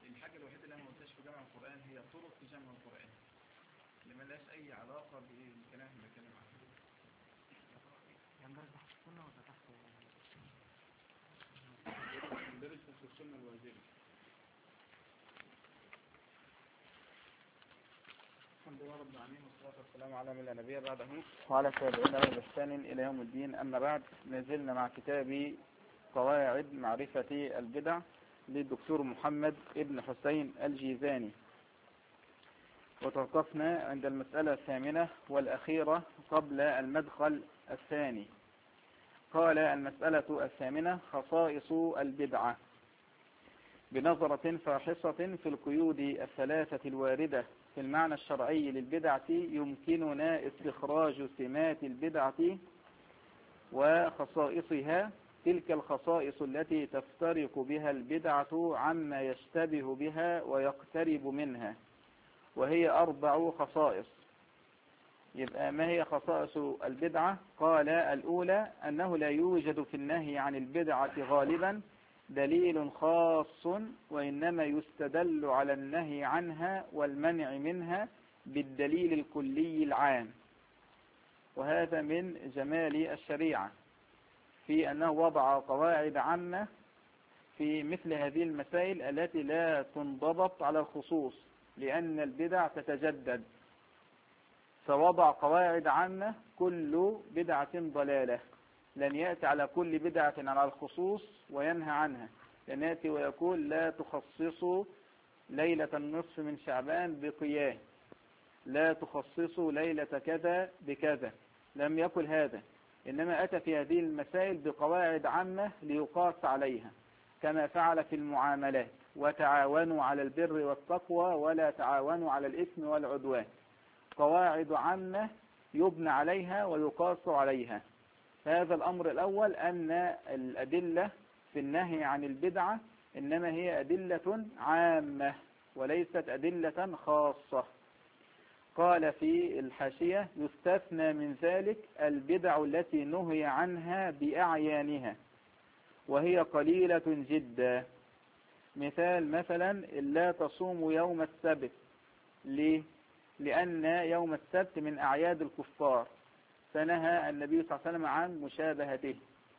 الحاجة الوحيدة اللي أنا ما قلتهاش في جمع القرآن هي طرق في جمع القرآن اللي ملهاش أي علاقة بالكلام اللي بتكلم عنه. يندرج تحت السنة ولا تحت؟ يندرج تحت السنة الواجبة. الحمد لله رب العالمين والصلاة والسلام على من لا نبي بعده وعلى تابعين له بإحسان إلى يوم الدين. أما بعد، نزلنا مع كتاب قواعد معرفة البدع للدكتور محمد ابن حسين الجيزاني، وتوقفنا عند المسألة الثامنة والأخيرة قبل المدخل الثاني. قال: المسألة الثامنة: خصائص البدعة، بنظرة فاحصة في القيود الثلاثة الواردة في المعنى الشرعي للبدعة يمكننا استخراج سمات البدعة وخصائصها، تلك الخصائص التي تفترق بها البدعة عما يشتبه بها ويقترب منها، وهي 4 خصائص. يبقى ما هي خصائص البدعة؟ قال: الأولى أنه لا يوجد في النهي عن البدعة غالبا دليل خاص، وإنما يستدل على النهي عنها والمنع منها بالدليل الكلي العام. وهذا من جمال الشريعة في أنه وضع قواعد عامة في مثل هذه المسائل التي لا تنضبط على الخصوص، لأن البدع تتجدد، فوضع قواعد عامة: كل بدعة ضلالة. لن يأتي على كل بدعة على الخصوص وينهى عنها، لن يأتي ويقول: لا تخصصوا ليلة النصف من شعبان بقيام، لا تخصصوا ليلة كذا بكذا. لم يقل هذا، إنما أتى في هذه المسائل بقواعد عامة ليقاس عليها، كما فعل في المعاملات: وتعاونوا على البر والتقوى ولا تعاونوا على الإثم والعدوان. قواعد عامة يبنى عليها ويقاس عليها. هذا الأمر الأول، أن الأدلة في النهي عن البدعة إنما هي أدلة عامة وليست أدلة خاصة. قال في الحاشية: يستثنى من ذلك البدع التي نهي عنها بأعيانها وهي قليلة جدا. مثلا: لا تصوموا يوم السبت. ليه؟ لأن يوم السبت من أعياد الكفار، فنهى النبي صلى الله عليه وسلم عن مشابهته.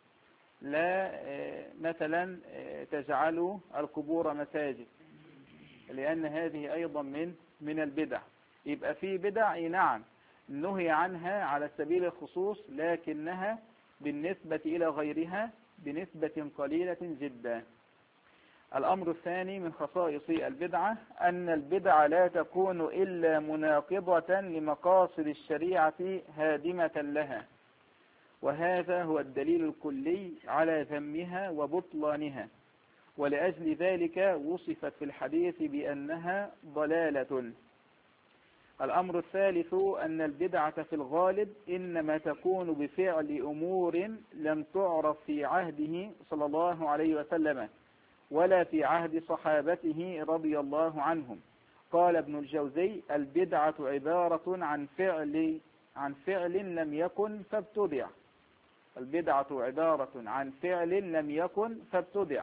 لا مثلا تجعلوا القبور مساجد، لأن هذه أيضا من البدع. يبقى في بدع نعم نهي عنها على سبيل الخصوص، لكنها بالنسبة إلى غيرها بنسبة قليلة جدا. الأمر الثاني من خصائص البدعة أن البدعة لا تكون إلا مناقضة لمقاصد الشريعة هادمة لها، وهذا هو الدليل الكلي على ذمها وبطلانها، ولأجل ذلك وصفت في الحديث بأنها ضلالة. الأمر الثالث أن البدعة في الغالب إنما تكون بفعل أمور لم تعرف في عهده صلى الله عليه وسلم ولا في عهد صحابته رضي الله عنهم. قال ابن الجوزي: البدعة عبارة عن فعل لم يكن فابتدع. البدعة عبارة عن فعل لم يكن فابتدع،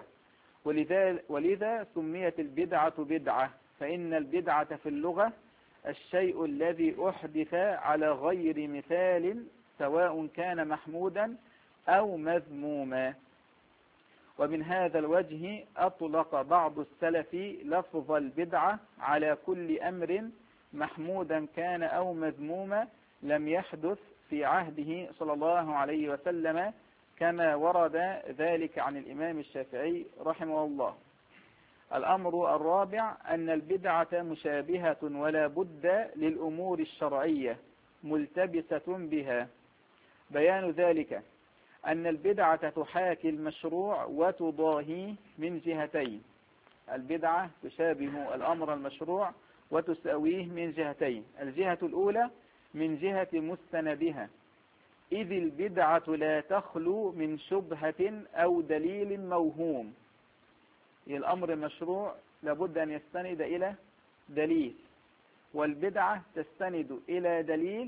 ولذا سميت البدعة بدعة، فإن البدعة في اللغة الشيء الذي أحدث على غير مثال، سواء كان محمودا أو مذموما. ومن هذا الوجه أطلق بعض السلف لفظ البدعة على كل أمر محمودا كان أو مذموما لم يحدث في عهده صلى الله عليه وسلم، كما ورد ذلك عن الإمام الشافعي رحمه الله. الأمر الرابع أن البدعة مشابهة ولا بد للأمور الشرعية ملتبسة بها. بيان ذلك أن البدعة تحاكي المشروع وتضاهيه من جهتين. البدعة تشابه الأمر المشروع وتساويه من جهتين: الجهة الأولى من جهة مستندها، إذ البدعة لا تخلو من شبهة أو دليل موهوم. الأمر المشروع لابد أن يستند إلى دليل، والبدعة تستند إلى دليل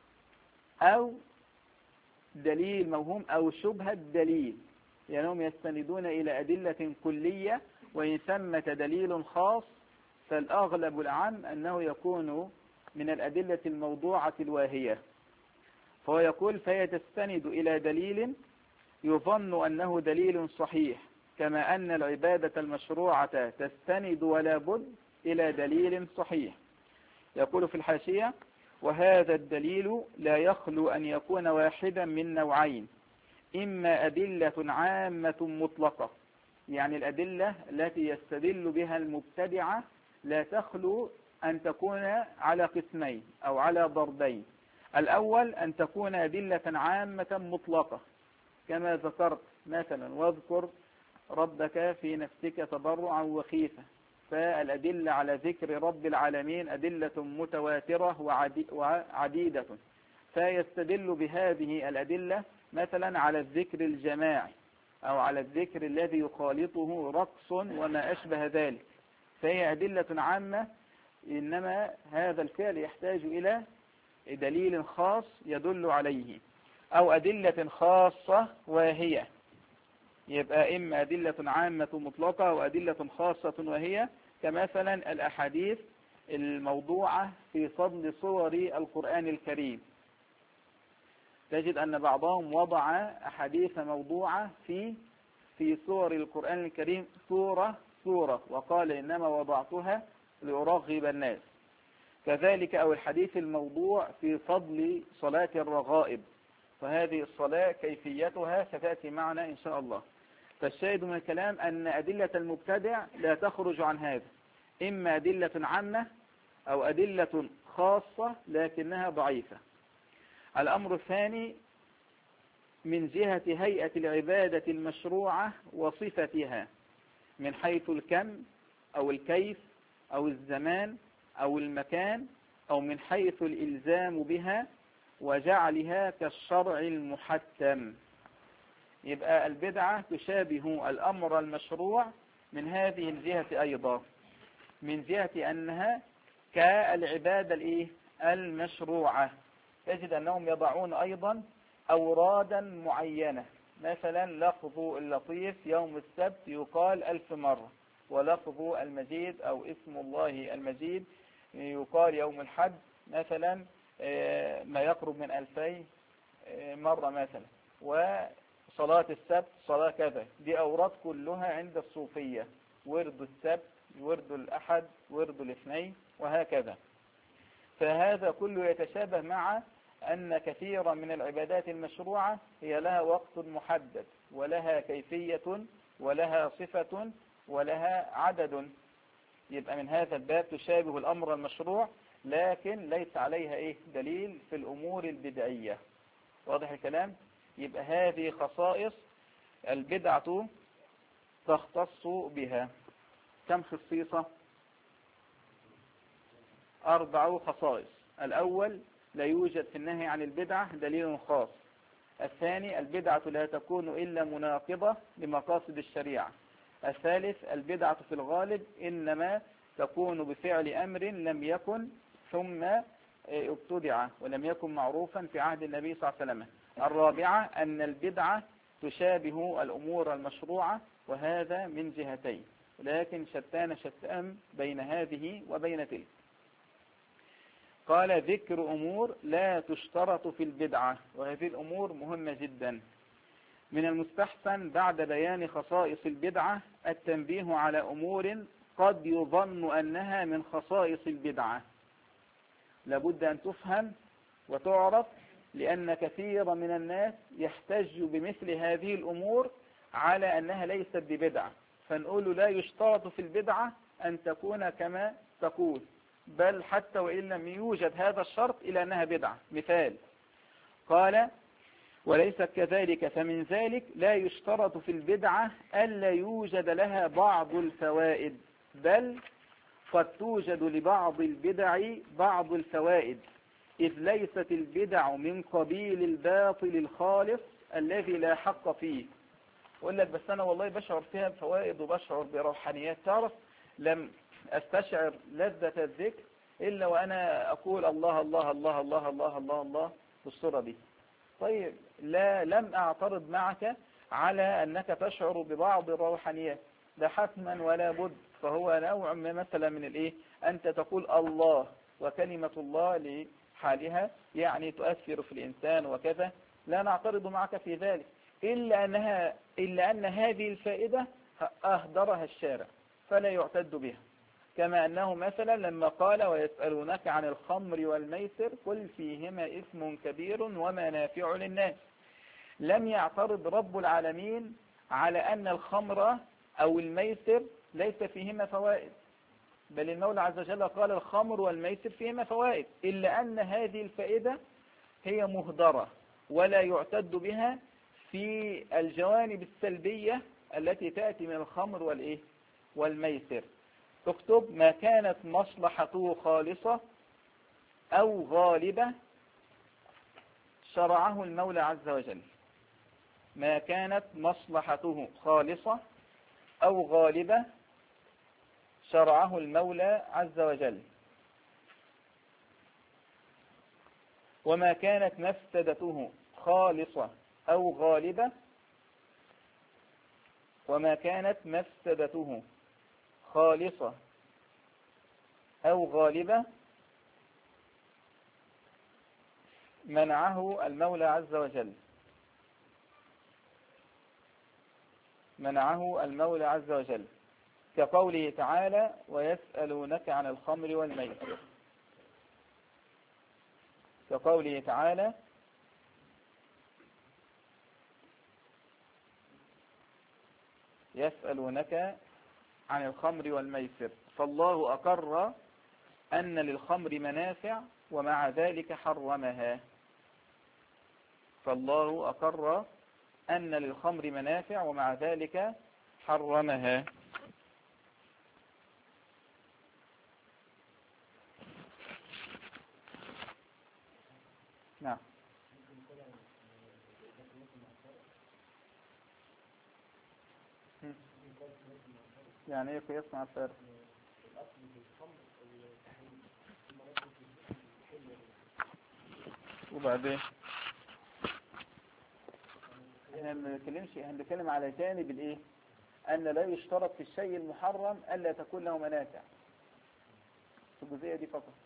أو دليل موهوم أو شبهة دليل، لأنهم يستندون إلى أدلة كلية وإن ثمة دليل خاص فالأغلب العام أنه يكون من الأدلة الموضوعة الواهية. فهو يقول فهي تستند إلى دليل يظن أنه دليل صحيح، كما أن العبادة المشروعة تستند ولا بد إلى دليل صحيح. يقول في الحاشية: وهذا الدليل لا يخلو أن يكون واحدا من نوعين: إما أدلة عامة مطلقة، يعني الأدلة التي يستدل بها المبتدعة لا تخلو أن تكون على قسمين أو على ضربين. الأول أن تكون أدلة عامة مطلقة كما ذكرت مثلا: واذكر ربك في نفسك تضرعا وخيفة، فالأدلة على ذكر رب العالمين أدلة متواترة وعديدة، فيستدل بهذه الأدلة مثلا على الذكر الجماعي أو على الذكر الذي يخالطه رقص وما أشبه ذلك، فهي أدلة عامة، إنما هذا الفعل يحتاج إلى دليل خاص يدل عليه، أو أدلة خاصة واهية. يبقى إما أدلة عامة مطلقة وأدلة خاصة واهية، كمثلا الأحاديث الموضوعة في فضل صور القرآن الكريم. تجد أن بعضهم وضع أحاديث موضوعة في صور القرآن الكريم صورة وقال إنما وضعتها لأرغب الناس. كذلك أو الحديث الموضوع في فضل صلاة الرغائب، فهذه الصلاة كيفيتها ستأتي معنا إن شاء الله. فالشاهد من الكلام أن أدلة المبتدع لا تخرج عن هذا: إما أدلة عامة أو أدلة خاصة لكنها ضعيفة. الأمر الثاني من جهة هيئة العبادة المشروعة وصفتها، من حيث الكم أو الكيف أو الزمان أو المكان، أو من حيث الإلزام بها وجعلها كالشرع المحتم. يبقى البدعة تشابه الأمر المشروع من هذه الجهة أيضا، من جهة أنها كالعبادة المشروعة. تجد أنهم يضعون أيضا أورادا معينة، مثلا لفظ اللطيف يوم السبت يقال 1000 مرة، ولفظ المجيد أو اسم الله المجيد يقال يوم الحد مثلا ما يقرب من 2000 مرة مثلا، وصلاة السبت صلاة كذا. دي أوراد كلها عند الصوفية: ورد السبت، ورد الأحد، ورد الاثنين، وهكذا. فهذا كله يتشابه مع أن كثيرا من العبادات المشروعة هي لها وقت محدد ولها كيفية ولها صفة ولها عدد. يبقى من هذا الباب تشابه الأمر المشروع، لكن ليس عليها دليل في الأمور البدعية. واضح الكلام؟ يبقى هذه خصائص البدعة تختص بها. كم خصيصة؟ 4 خصائص. الأول: لا يوجد في النهي عن البدعة دليل خاص. الثاني: البدعة لا تكون إلا مناقضة لمقاصد الشريعة. الثالث: البدعة في الغالب إنما تكون بفعل أمر لم يكن ثم ابتدع ولم يكن معروفا في عهد النبي صلى الله عليه وسلم. الرابعة: أن البدعة تشابه الأمور المشروعة، وهذا من جهتين، لكن شتان بين هذه وبين تلك. قال: ذكر أمور لا تشترط في البدعة، وهذه الأمور مهمة جدا. من المستحسن بعد بيان خصائص البدعة التنبيه على أمور قد يظن أنها من خصائص البدعة، لابد أن تفهم وتعرف، لأن كثير من الناس يحتج بمثل هذه الأمور على أنها ليست ببدعة، فنقول لا يشترط في البدعة أن تكون كما تقول، بل حتى وإن لم يوجد هذا الشرط إلى أنها بدعة. مثال: قال: وليس كذلك، فمن ذلك لا يشترط في البدعة ألا يوجد لها بعض الفوائد، بل قد توجد لبعض البدع بعض الفوائد، إذ ليست البدع من قبيل الباطل الخالص الذي لا حق فيه. يقول لك: بس أنا والله بشعر فيها بفوائد وبشعر بروحانيات، تعرف لم أستشعر لذة الذكر إلا وأنا أقول الله الله الله الله الله الله الله في الصورة دي. طيب، لم أعترض معك على أنك تشعر ببعض الروحانيات، ده حتما ولا بد. فهو نوع مثلا من الايه، انت تقول الله وكلمة الله لحالها يعني تؤثر في الانسان وكذا، لا نعترض معك في ذلك، إلا أن هذه الفائدة أهدرها الشارع فلا يعتد بها. كما أنه مثلا لما قال ويسألونك عن الخمر والميسر قل فيهما إثم كبير ومنافع للناس، لم يعترض رب العالمين على أن الخمر أو الميسر ليس فيهما فوائد، بل المولى عز وجل قال الخمر والميسر فيهما فوائد، إلا أن هذه الفائدة هي مهدرة ولا يعتد بها في الجوانب السلبية التي تأتي من الخمر والإيه والميسر. اكتب ما كانت مصلحته خالصة أو غالبة شرعه المولى عز وجل. ما كانت مصلحته خالصة أو غالبة شرعه المولى عز وجل. وما كانت مفسدته خالصة أو غالبة، وما كانت مفسدته خالصة أو غالبة منعه المولى عز وجل، منعه المولى عز وجل، كقوله تعالى ويسألونك عن الخمر والميسر، كقوله تعالى يسألونك عن الخمر والميسر، فالله أقر أن للخمر منافع ومع ذلك حرمها. فالله أقر أن للخمر منافع ومع ذلك حرمها. نعم. يعني ايه قياس مع الفارق؟ وبعدين احنا بنتكلم على جانب الايه، ان لا يشترط في الشيء المحرم الا تكون له منافع، في الجزئيه دي فقط.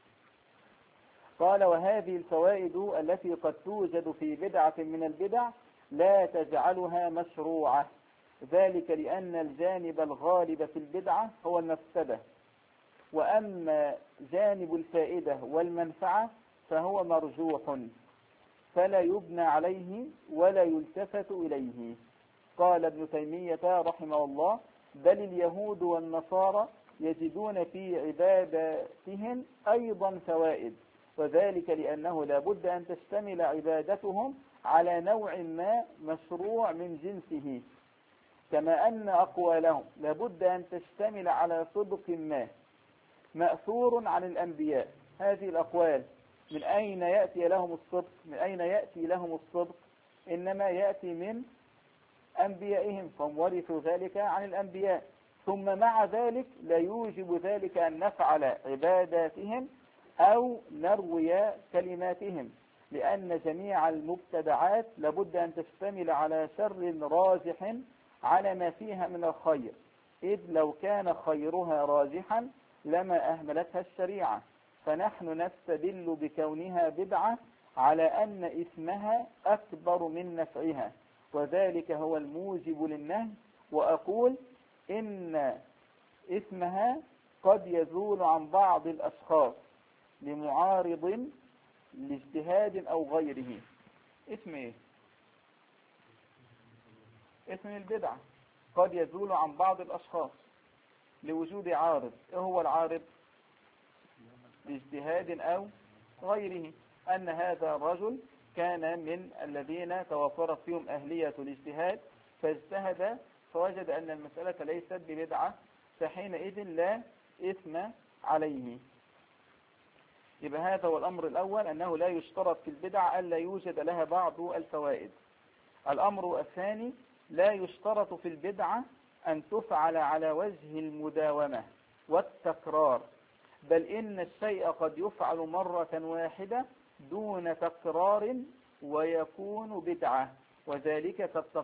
قال وهذه الفوائد التي قد توجد في بدعة من البدع لا تجعلها مشروعة، ذلك لأن الجانب الغالب في البدعة هو المفسدة، وأما جانب الفائدة والمنفعة فهو مرجوح فلا يبنى عليه ولا يلتفت إليه. قال ابن تيمية رحمه الله بل اليهود والنصارى يجدون في عباداتهم أيضا فوائد، وذلك لأنه لا بد أن تشتمل عبادتهم على نوع ما مشروع من جنسه، كما أن أقوالهم لا بد أن تشتمل على صدق ما مأثور عن الأنبياء. هذه الأقوال من أين يأتي لهم الصدق؟ من أين يأتي لهم الصدق؟ إنما يأتي من أنبيائهم، فهم ورثوا ذلك عن الأنبياء. ثم مع ذلك لا يوجب ذلك أن نفعل عباداتهم أو نروي كلماتهم، لأن جميع المبتدعات لابد أن تشتمل على شر راجح على ما فيها من الخير، إذ لو كان خيرها راجحا لما أهملتها الشريعة. فنحن نستدل بكونها بدعة على أن إثمها أكبر من نفعها، وذلك هو الموجب للنهي. وأقول إن إثمها قد يزول عن بعض الأشخاص لمعارض لاجتهاد أو غيره. اسم إيه؟ اسم البدعة قد يزول عن بعض الأشخاص لوجود عارض. إيه هو العارض؟ لاجتهاد أو غيره، أن هذا الرجل كان من الذين توفرت فيهم أهلية الاجتهاد فاجتهد فوجد أن المسألة ليست ببدعة، فحينئذ لا إثم عليه. يبقى هذا هو الأمر الأول، أنه لا يشترط في البدع ألا يوجد لها بعض الفوائد. الأمر الثاني لا يشترط في البدعة أن تفعل على وجه المداومة والتكرار، بل إن الشيء قد يفعل مرة واحدة دون تكرار ويكون بدعة، وذلك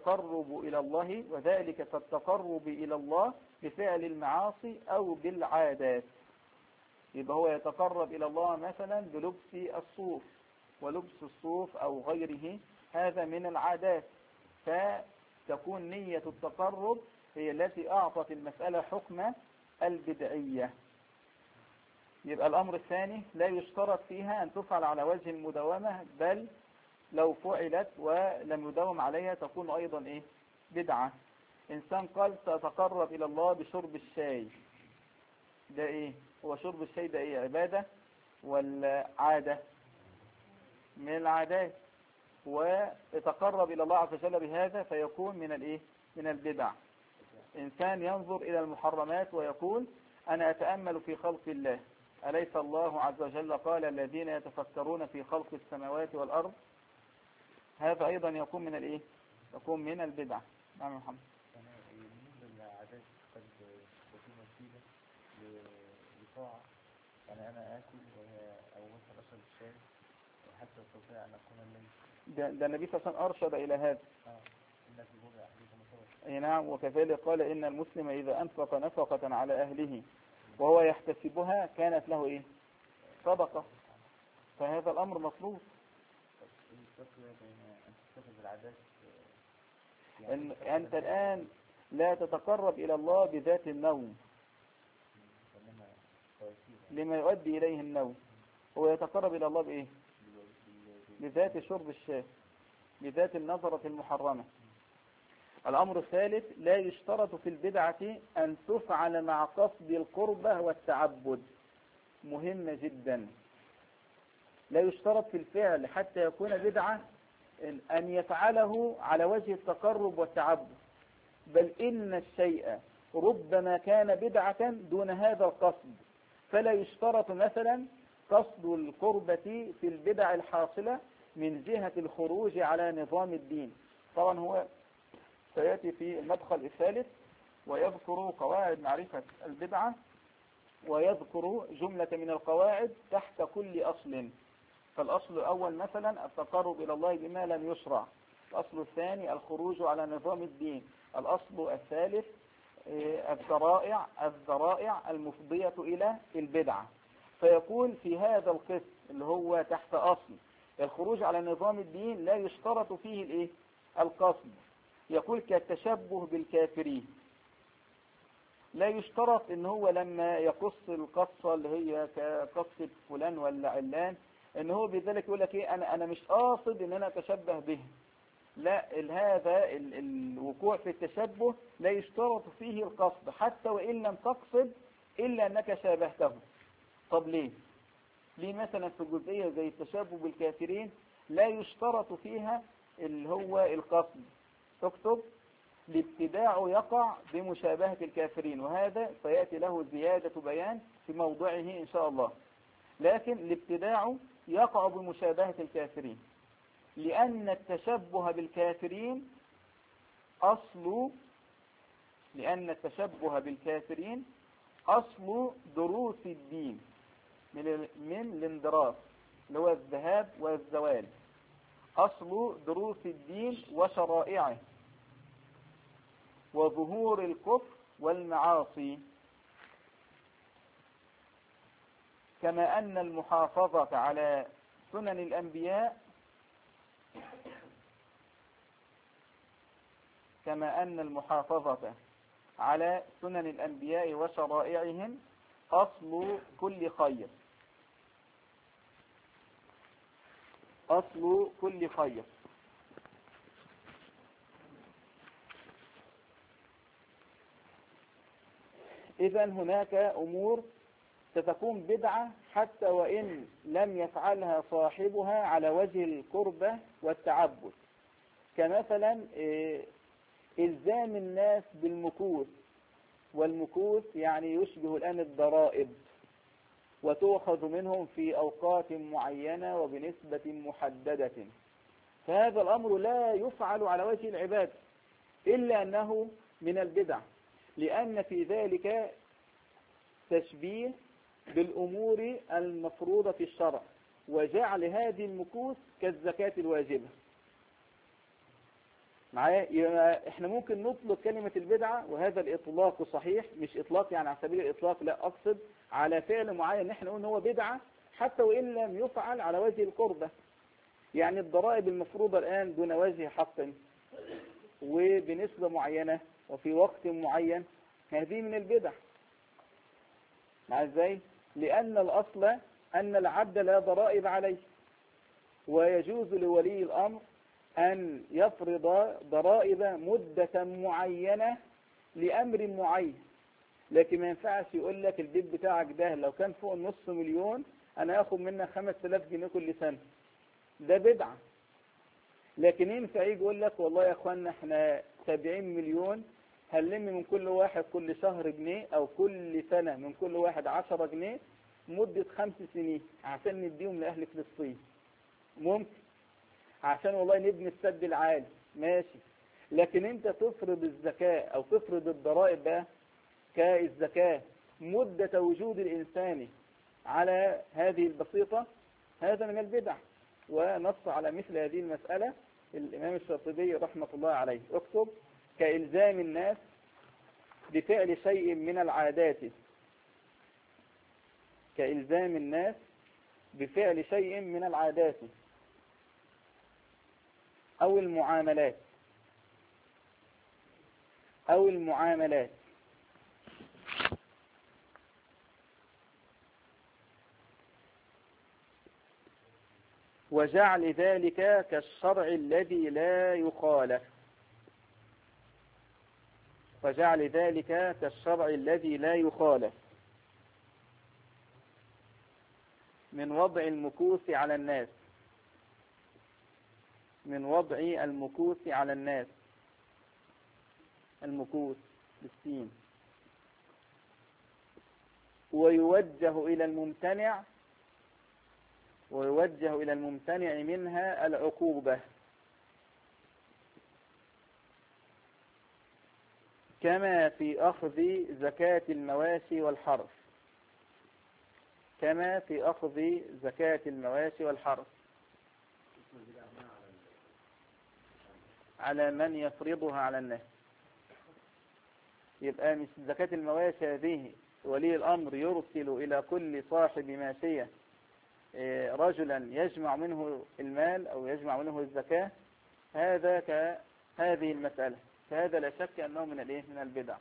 كالتقرب إلى الله بفعل المعاصي أو بالعادات. يبقى هو يتقرب إلى الله مثلا بلبس الصوف، ولبس الصوف أو غيره هذا من العادات، فتكون نية التقرب هي التي أعطت المسألة حكم البدعية. يبقى الأمر الثاني لا يشترط فيها أن تفعل على وجه المداومة، بل لو فعلت ولم يداوم عليها تكون أيضا بدعة. إنسان قال سأتقرب إلى الله بشرب الشاي، ده هو شرب الشاي ده عبادة ولا عادة؟ من العادات، ويتقرب إلى الله عز وجل بهذا فيكون من البدع. إنسان ينظر إلى المحرمات ويقول أنا أتأمل في خلق الله، أليس الله عز وجل قال الذين يتفكرون في خلق السماوات والأرض؟ هذا أيضا يكون من البدع. نعم محمد. بالنسبة للعادات قد تكون وسيلة لطاعة، يعني أنا آكل أو مثلا أشرب الشاي حتى أستطيع أن أكون الليل. ده النبي صلى الله عليه وسلم أرشد إلى هذا. إن في بضع أحدكم صدقة. نعم، وكذلك قال إن المسلم إذا أنفق نفقة على أهله وهو يحتسبها كانت له صدقة. فهذا الأمر مطلوب. أنت الآن لا تتقرب إلى الله بذات النوم لما يؤدي إليه النوم، هو يتقرب إلى الله بإيه؟ بذات شرب الشاي، بذات النظرة المحرمة. الأمر الثالث لا يشترط في البدعة أن تفعل مع قصد القربة والتعبد. مهمة جدا. لا يشترط في الفعل حتى يكون بدعة أن يفعله على وجه التقرب والتعبد، بل إن الشيء ربما كان بدعة دون هذا القصد. فلا يشترط مثلا قصد القربة في البدع الحاصلة من جهة الخروج على نظام الدين. طبعا هو سيأتي في المدخل الثالث ويذكر قواعد معرفة البدعة، ويذكر جملة من القواعد تحت كل أصل. فالأصل الأول مثلا التقرب إلى الله بما لم يشرع، الأصل الثاني الخروج على نظام الدين، الأصل الثالث الذرائع المفضية إلى البدعة. فيقول في هذا القسم اللي هو تحت أصل الخروج على نظام الدين لا يشترط فيه القصد. يقول كالتشبه بالكافرين، لا يشترط ان هو لما يقص القصة اللي هي كقصة فلان ولا علان ان هو بذلك يقول لك انا مش قاصد ان انا اتشبه به. لا، هذا الوقوع في التشبه لا يشترط فيه القصد حتى وان لم تقصد الا انك شابهته. طب ليه مثلا في الجزئية زي التشبه بالكافرين لا يشترط فيها اللي هو القصد؟ تكتب الابتداع يقع بمشابهة الكافرين، وهذا سيأتي له زيادة بيان في موضعه إن شاء الله. لكن الابتداع يقع بمشابهة الكافرين، لأن التشبه بالكافرين أصل دروس الدين من الاندراس اللي هو الذهاب والزوال، أصل دروس الدين وشرائعه وظهور الكفر والمعاصي. كما أن المحافظة على سنن الأنبياء وشرائعهم أصل كل خير. إذن هناك أمور ستكون بدعة حتى وإن لم يفعلها صاحبها على وجه القربة والتعبد، كمثلا إلزام الناس بالمكوث، والمكوث يعني يشبه الآن الضرائب، وتؤخذ منهم في أوقات معينة وبنسبة محددة. فهذا الأمر لا يفعل على وجه العبادة إلا أنه من البدع، لأن في ذلك تشبيه بالأمور المفروضة في الشرع، وجعل هذه المكوث كالزكاة الواجبة. معايا؟ احنا ممكن نطلق كلمة البدعة، وهذا الإطلاق صحيح، مش إطلاق يعني على سبيل الإطلاق، لا، أقصد على فعل معين نحن نقول هو بدعة حتى وإن لم يفعل على وجه القربة. يعني الضرائب المفروضة الآن دون وجه حق وبنسبة معينة وفي وقت معين، هذه من البدع. مع ازاي؟ لأن الأصل أن العبد لا ضرائب عليه، ويجوز لولي الأمر أن يفرض ضرائب مدة معينة لأمر معين. لكن ما ينفعش يقول لك البيت بتاعك ده لو كان فوق النص مليون أنا أخذ منك 5000 جنيه كل سنة، ده بدعة. لكن ينفع يجي يقول لك والله يا أخوانا احنا 70 مليون هنلم من كل واحد كل شهر جنيه، أو كل سنة من كل واحد 10 جنيه مدة 5 سنين عشان نديهم لأهل فلسطين. ممكن، عشان والله نبني السد العالي، ماشي. لكن انت تفرض الزكاة او تفرض الضرائب بقى كالزكاة مدة وجود الانسان على هذه البسيطة، هذا من البدع. ونص على مثل هذه المسألة الامام الشاطبي رحمة الله عليه. اكتب: كإلزام الناس بفعل شيء من العادات، كإلزام الناس بفعل شيء من العادات أو المعاملات، أو المعاملات وجعل ذلك كالشرع الذي لا يخالف، وجعل ذلك كالشرع الذي لا يخالف من وضع المكوث على الناس، من وضع المكوث على الناس، المكوث بالسين، ويوجه إلى الممتنع، ويوجه إلى الممتنع منها العقوبة، كما في أخذ زكاة المواشي والحرث، كما في أخذ زكاة المواشي والحرث على من يفرضها على الناس. يبقى مش زكاة المواشي هذه ولي الأمر يرسل إلى كل صاحب ماشية رجلا يجمع منه المال أو يجمع منه الزكاة، هذا كهذه المسألة، فهذا لا شك أنه من الإيه؟ من البدع.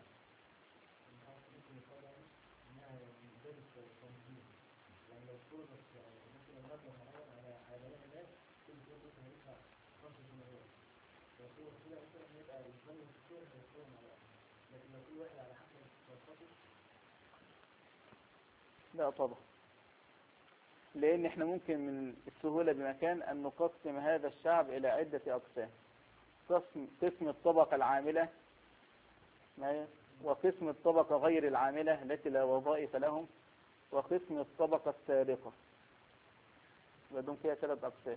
لا طبعا، لأن احنا ممكن من السهولة بمكان أن نقسم هذا الشعب إلى عدة أقسام. قسم الطبقة العاملة، وقسم الطبقة غير العاملة التي لا وظائف لهم، وقسم الطبقة السابقة. بدون فيها 3 أقسام.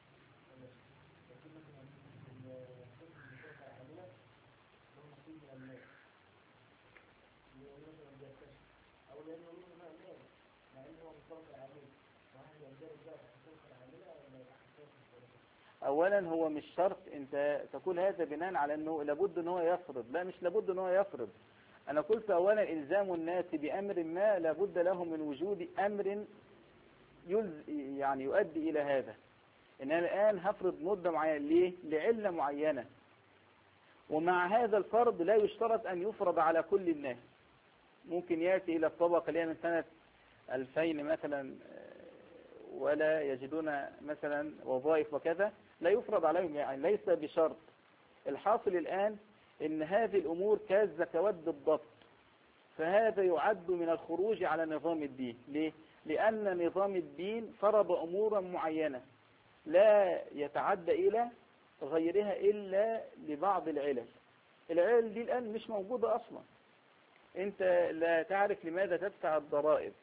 اولا هو مش شرط انت تقول هذا بناء على انه لابد ان هو يفرض، لا مش لابد ان هو يفرض. انا قلت اولا الزام الناس بامر ما لابد له من وجود امر يعني يؤدي الى هذا. ان انا الان هفرض مدة معينة، ليه؟ لعلة معينة. ومع هذا الفرض لا يشترط ان يفرض على كل الناس. ممكن ياتي الى الطبقة اللي هي من سنة 2000 مثلا ولا يجدون مثلا وظائف وكذا، لا يفرض عليهم، يعني ليس بشرط. الحاصل الآن ان هذه الأمور كالزكوات بالضبط، فهذا يعد من الخروج على نظام الدين. ليه؟ لأن نظام الدين فرض أمورا معينة لا يتعدى إلى غيرها إلا لبعض العلل. العلل دي الآن مش موجودة أصلا. أنت لا تعرف لماذا تدفع الضرائب.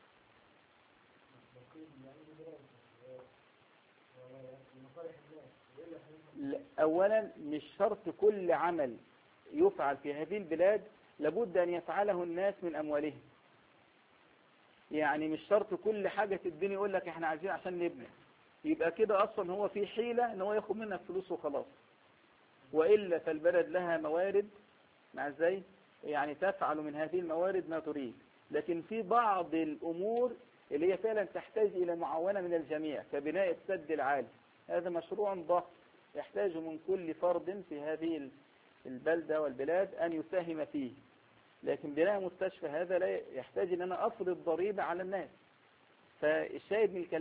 أولا مش شرط كل عمل يفعل في هذه البلاد لابد أن يفعله الناس من أموالهم. يعني مش شرط كل حاجة في الدنيا يقول لك احنا عايزين عشان نبني، يبقى كده أصلا هو في حيلة ان هو ياخد منك فلوس وخلاص. وإلا فالبلد لها موارد مع ازاي يعني تفعل من هذه الموارد ما تريد. لكن في بعض الأمور اللي هي فعلا تحتاج إلى معاونة من الجميع كبناء السد العالي، هذا مشروع ضخم يحتاج من كل فرد في هذه البلدة والبلاد أن يساهم فيه. لكن بناء مستشفى هذا لا يحتاج أن أنا أفرض ضريبة على الناس. فالشاهد من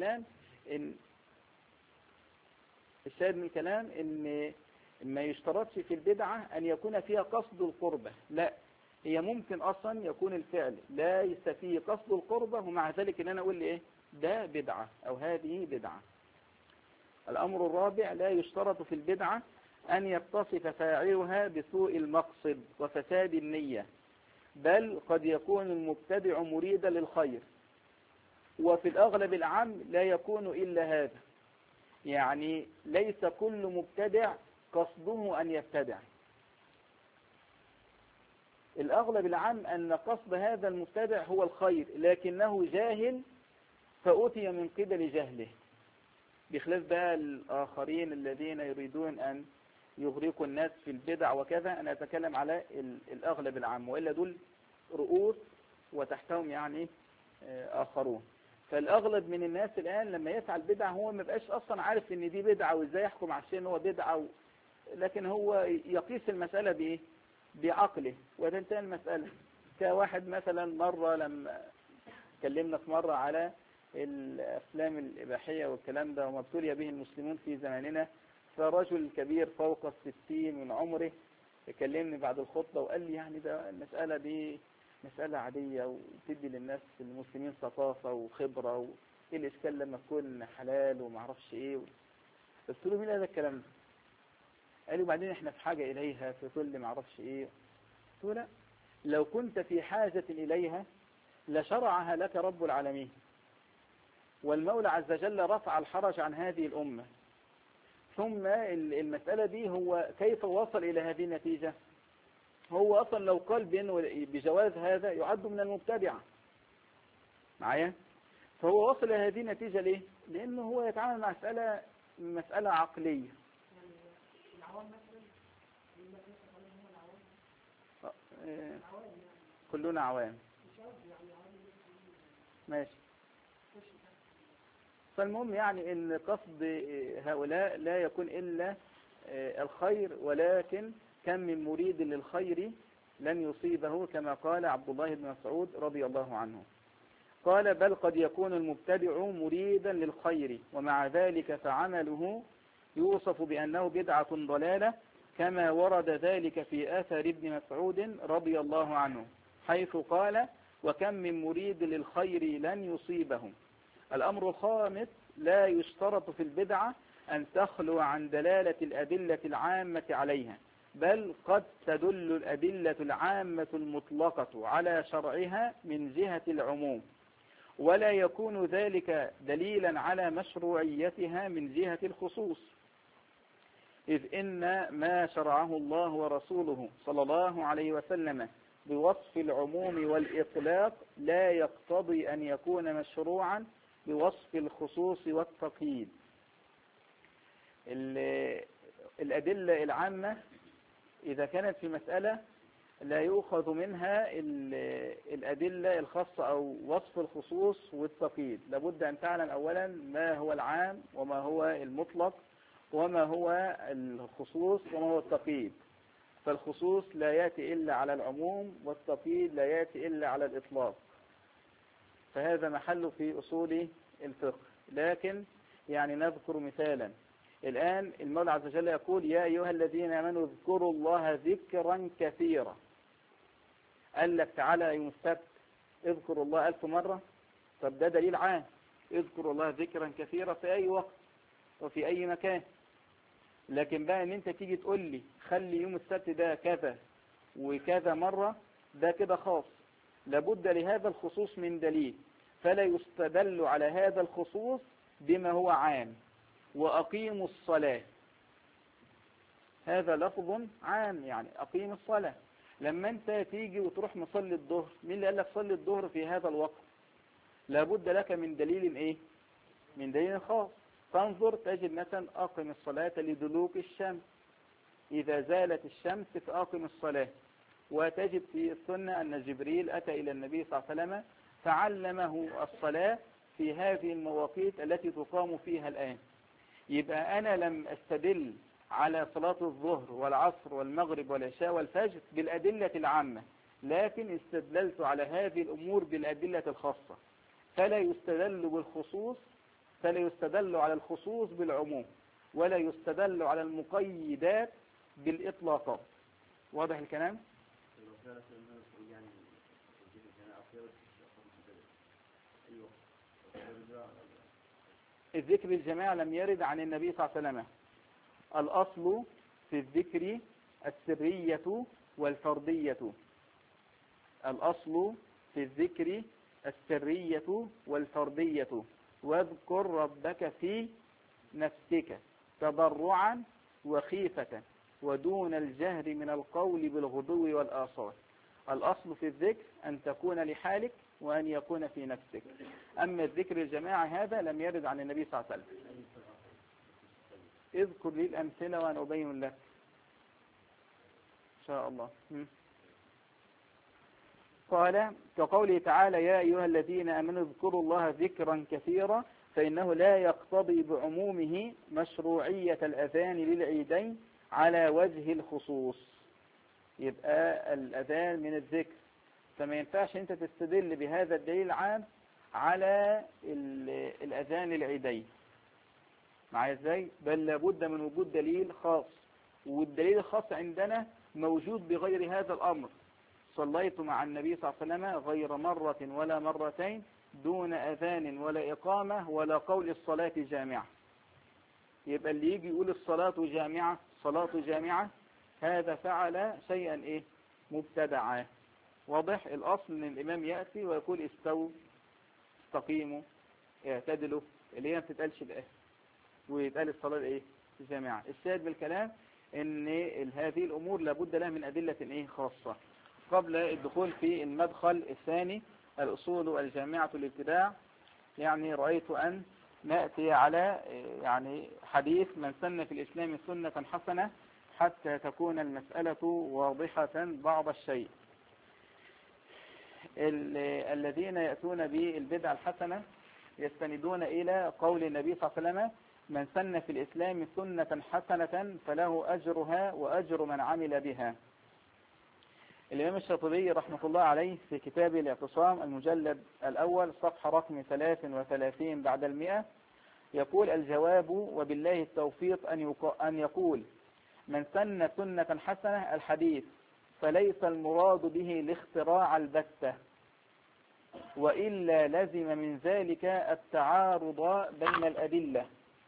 الكلام إن ما يشترطش في البدعة أن يكون فيها قصد القربة، لا، هي ممكن أصلا يكون الفعل ليس فيه قصد القربة ومع ذلك إن أنا أقول إيه ده بدعة أو هذه بدعة. الأمر الرابع: لا يشترط في البدعة أن يتصف فاعلها بسوء المقصد وفساد النية، بل قد يكون المبتدع مريدا للخير، وفي الأغلب العام لا يكون إلا هذا. يعني ليس كل مبتدع قصده أن يبتدع، الأغلب العام أن قصد هذا المبتدع هو الخير لكنه جاهل فأتي من قبل جهله، بخلاف بقى الآخرين الذين يريدون أن يغرقوا الناس في البدع وكذا. أنا أتكلم على الأغلب العام، وإلا دول رؤوس وتحتهم يعني آخرون. فالأغلب من الناس الآن لما يفعل بدعة هو ما بقاش أصلا عارف إن دي بدعة وإزاي يحكم على الشيء إن هو بدعة لكن هو يقيس المسألة بإيه؟ بعقله وتنتهي المسألة. كواحد مثلا مرة لما اتكلمنا في مرة على الأفلام الإباحية والكلام ده وما ابتلي به المسلمون في زماننا، فرجل كبير فوق 60 من عمره يكلمني بعد الخطبة وقال لي يعني ده المسألة دي مسألة عادية وتدي للناس المسلمين ثقافة وخبرة، وإيه الإشكال لما تكون حلال ومعرفش إيه. قلت له مين هذا الكلام ده؟ قال لي وبعدين إحنا في حاجة إليها في كل معرفش إيه. قلت له لا، لو كنت في حاجة إليها لشرعها لك رب العالمين، والمولى عز وجل رفع الحرج عن هذه الأمة. ثم المسألة دي هو كيف وصل إلى هذه النتيجة؟ هو أصلا لو قال بجواز هذا يعد من المبتدعة معايا. فهو وصل إلى هذه النتيجة ليه؟ لأنه هو يتعامل مع مسألة عقلية. كلنا عوام ماشي. فالمهم يعني ان قصد هؤلاء لا يكون إلا الخير، ولكن كم من مريد للخير لن يصيبه، كما قال عبد الله بن مسعود رضي الله عنه. قال بل قد يكون المبتدع مريدا للخير ومع ذلك فعمله يوصف بأنه بدعة ضلالة، كما ورد ذلك في آثار ابن مسعود رضي الله عنه حيث قال وكم من مريد للخير لن يصيبه. الأمر الخامس: لا يشترط في البدعة أن تخلو عن دلالة الأدلة العامة عليها، بل قد تدل الأدلة العامة المطلقة على شرعها من جهة العموم، ولا يكون ذلك دليلا على مشروعيتها من جهة الخصوص، إذ إن ما شرعه الله ورسوله صلى الله عليه وسلم بوصف العموم والإطلاق لا يقتضي أن يكون مشروعا بوصف الخصوص والتقييد. الأدلة العامة إذا كانت في مسألة لا يؤخذ منها الأدلة الخاصة أو وصف الخصوص والتقييد، لابد أن تعلم أولا ما هو العام وما هو المطلق وما هو الخصوص وما هو التقييد. فالخصوص لا يأتي إلا على العموم والتقييد لا يأتي إلا على الإطلاق، فهذا محل في أصول الفقه. لكن يعني نذكر مثالا الآن، المولى عز وجل يقول يا أيها الذين آمنوا اذكروا الله ذكرا كثيرا. قال لك تعالى يوم السبت اذكروا الله 1000 مرة، طب ده دليل عام، اذكروا الله ذكرا كثيرا في أي وقت وفي أي مكان. لكن بقى ان انت تيجي تقول لي خلي يوم السبت ده كذا وكذا مرة، ده كده خاص، لابد لهذا الخصوص من دليل، فلا يستدل على هذا الخصوص بما هو عام. وأقيموا الصلاة هذا لفظ عام، يعني أقيم الصلاة. لما انت تيجي وتروح مصلي الظهر، مين اللي قال لك صلي الظهر في هذا الوقت؟ لابد لك من دليل ايه؟ من دليل خاص. تنظر تجد مثلا أقم الصلاة لدلوك الشمس، إذا زالت الشمس فأقم الصلاة. وتجد في السنة أن جبريل أتى إلى النبي صلى الله عليه وسلم فعلمه الصلاة في هذه المواقيت التي تقام فيها الآن. يبقى أنا لم أستدل على صلاة الظهر والعصر والمغرب والعشاء والفجر بالأدلة العامة، لكن استدللت على هذه الأمور بالأدلة الخاصة. فلا يستدل على الخصوص بالعموم، ولا يستدل على المقيدات بالإطلاقات. واضح الكلام؟ الذكر بالجماعة لم يرد عن النبي صلى الله عليه وسلم. الأصل في الذكر السرية والفردية. الأصل في الذكر السرية والفردية. واذكر ربك في نفسك تضرعا وخيفة ودون الجهر من القول بالغدو والآصال. الأصل في الذكر أن تكون لحالك وأن يكون في نفسك. أما الذكر الجماعة هذا لم يرد عن النبي صلى الله عليه وسلم. اذكر لي الأمثلة وأنا أبين لك إن شاء الله. قال كقوله تعالى يا أيها الذين آمنوا اذكروا الله ذكرا كثيرا، فإنه لا يقتضي بعمومه مشروعية الأذان للعيدين على وجه الخصوص. يبقى الأذان من الذكر، فما ينفعش أنت تستدل بهذا الدليل العام على الأذان للعيدين. معايا ازاي؟ بل لابد من وجود دليل خاص، والدليل الخاص عندنا موجود بغير هذا الأمر. صليت مع النبي صلى الله عليه وسلم غير مرة ولا مرتين دون أذان ولا إقامة ولا قول الصلاة جامعة. يبقى اللي يجي يقول الصلاة جامعة صلاة جامعة هذا فعل شيئا مبتدعا. واضح؟ الأصل ان الإمام يأتي ويقول استووا استقيموا اعتدلوا، اللي هي ما بتتقالش الآن، ويتقال الصلاة جامعة. الشاهد بالكلام ان هذه الأمور لابد لها من أدلة خاصة. قبل الدخول في المدخل الثاني الأصول الجامعة للابتداع، يعني رأيت أن نأتي على حديث من سن في الإسلام سنة حسنة حتى تكون المسألة واضحة بعض الشيء. الذين يأتون بالبدعة الحسنة يستندون إلى قول النبي صلى الله عليه وسلم من سن في الإسلام سنة حسنة فله أجرها وأجر من عمل بها. الإمام الشاطبي رحمة الله عليه في كتابه الاعتصام المجلد الأول صفحة رقم 33 بعد 100 يقول الجواب وبالله التوفيق أن يقول من سن سنة حسنة الحديث، فليس المراد به الاختراع البتة، وإلا لزم من ذلك التعارض بين الأدلة.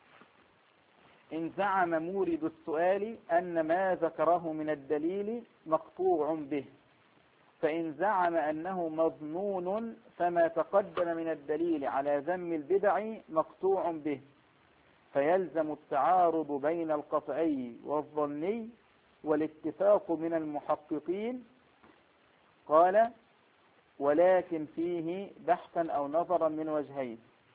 إن زعم مورد السؤال أن ما ذكره من الدليل مقطوع به، فإن زعم أنه مظنون فما تقدم من الدليل على ذم البدع مقطوع به، فيلزم التعارض بين القطعي والظني والاتفاق من المحققين. قال ولكن فيه بحثا أو نظرا من وجهين.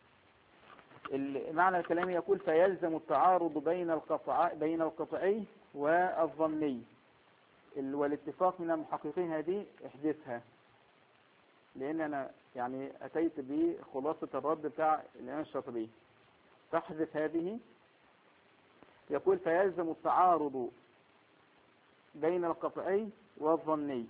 معنى الكلام يقول فيلزم التعارض بين القطعي والظني والاتفاق من المحققين. هذه احذفها، لأن أنا أتيت بخلاصة الرد بتاع الإمام الشاطبي، تحذف هذه. يقول فيلزم التعارض بين القطعي والظني.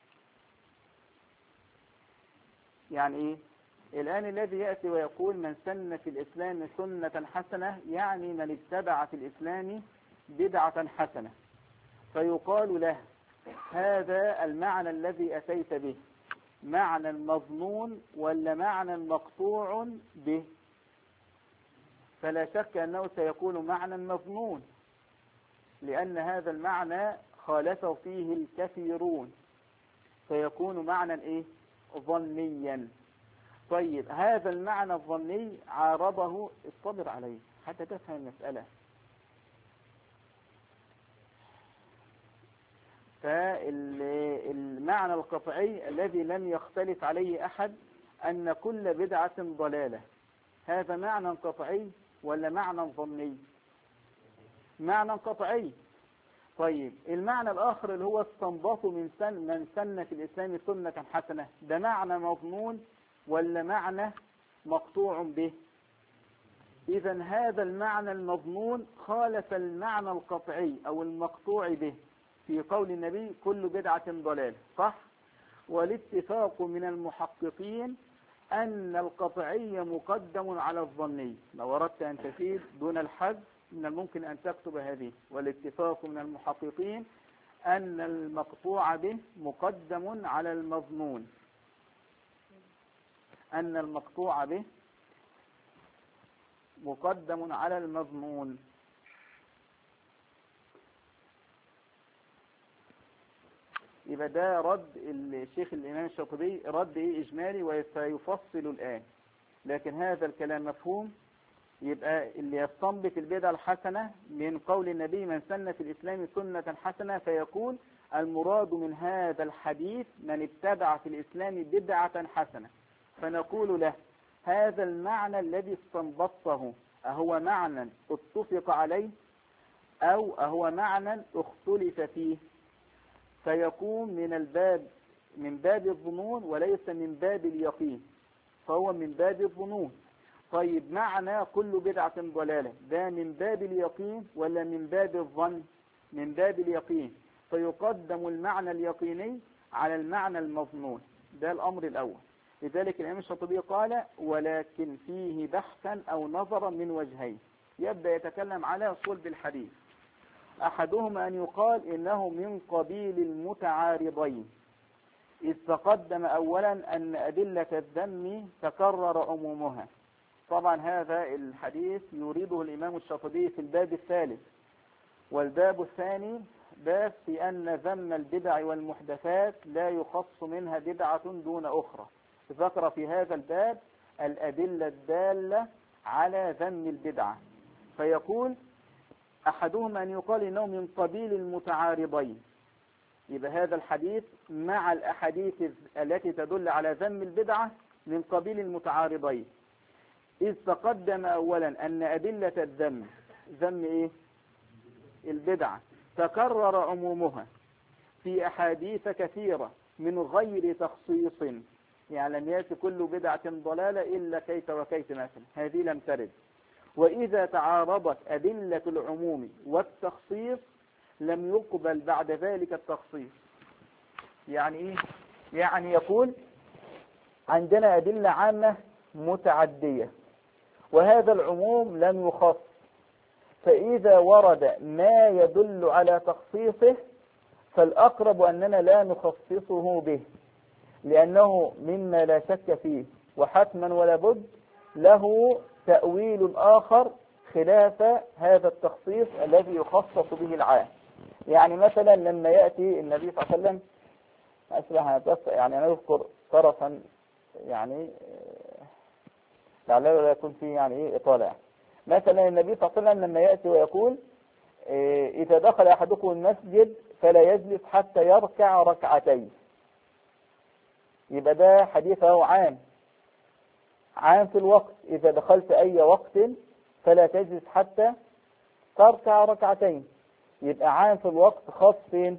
يعني إيه؟ الآن الذي يأتي ويقول من سن في الإسلام سنة حسنة يعني من اتبع في الإسلام بدعة حسنة، فيقال له هذا المعنى الذي أتيت به معنى مظنون ولا معنى مقطوع به؟ فلا شك أنه سيكون معنى مظنون، لأن هذا المعنى خالفه فيه الكثيرون، فيكون معنى ظنيا. طيب هذا المعنى الظني عارضه، اصطبر عليه حتى تفهم المسألة. فالمعنى القطعي الذي لم يختلف عليه أحد أن كل بدعة ضلالة، هذا معنى قطعي ولا معنى ظني؟ معنى قطعي. طيب المعنى الآخر اللي هو استنباط من سن في الإسلام سنة حسنة، ده معنى مضمون ولا معنى مقطوع به؟ إذا هذا المعنى المضمون خالف المعنى القطعي أو المقطوع به في قول النبي كل بدعة ضلالة، صح؟ والاتفاق من المحققين أن القطعي مقدم على الظني. لو أردت أن تفيد دون الحذف من الممكن أن تكتب هذه: والاتفاق من المحققين أن المقطوع به مقدم على المظنون. أن المقطوع به مقدم على المظنون. يبقى ده رد الشيخ الإمام الشاطبي، رد إجمالي وسيفصل الآن، لكن هذا الكلام مفهوم. يبقى اللي يستنبط البدعة الحسنة من قول النبي من سن في الإسلام سنة حسنة، فيكون المراد من هذا الحديث من ابتدع في الإسلام بدعة حسنة. فنقول له هذا المعنى الذي استنبطه أهو معنى اتفق عليه أو أهو معنى اختلف فيه؟ فيكون من باب الظنون وليس من باب اليقين، فهو من باب الظنون. طيب معنى كل بدعة ضلالة ده من باب اليقين ولا من باب الظن؟ من باب اليقين، فيقدم المعنى اليقيني على المعنى المظنون. ده الأمر الأول. لذلك الإمام الشاطبي قال ولكن فيه بحثا أو نظرا من وجهين. يبدأ يتكلم على صلب الحديث. أحدهما أن يقال إنه من قبيل المتعارضين، إذ تقدم أولا أن أدلة الذم تكرر عمومها. طبعا هذا الحديث يريده الإمام الشاطبي في الباب الثالث. والباب الثاني باب في أن ذم البدع والمحدثات لا يخص منها بدعة دون أخرى. ذكر في هذا الباب الأدلة الدالة على ذم البدعة. فيقول أحدهم أن يقال إنه من قبيل المتعارضين. يبقى هذا الحديث مع الأحاديث التي تدل على ذم البدعة من قبيل المتعارضين، إذ تقدم أولا أن أدلة الذم، ذم إيه؟ البدعة، تكرر عمومها في أحاديث كثيرة من غير تخصيص. يعني لم يأتي كل بدعة ضلالة إلا كيت وكيت مثلا، هذه لم ترد. وإذا تعارضت أدلة العموم والتخصيص لم يقبل بعد ذلك التخصيص. يعني إيه؟ يعني يقول عندنا أدلة عامة متعدية وهذا العموم لم يخص، فإذا ورد ما يدل على تخصيصه فالأقرب أننا لا نخصصه به، لأنه مما لا شك فيه وحتما ولا بد له تأويل آخر خلاف هذا التخصيص الذي يخصص به العام. يعني مثلا لما يأتي النبي صلى الله عليه وسلم، يعني أنا أذكر طرفا يعني لعله لا يكون فيه يعني إيه إطالة. مثلا النبي صلى الله عليه وسلم لما يأتي ويقول إذا دخل أحدكم المسجد فلا يجلس حتى يركع ركعتين. يبقى ده حديثه عام في الوقت، إذا دخلت أي وقت فلا تجلس حتى تركع ركعتين. يبقى عام في الوقت، خاص فين؟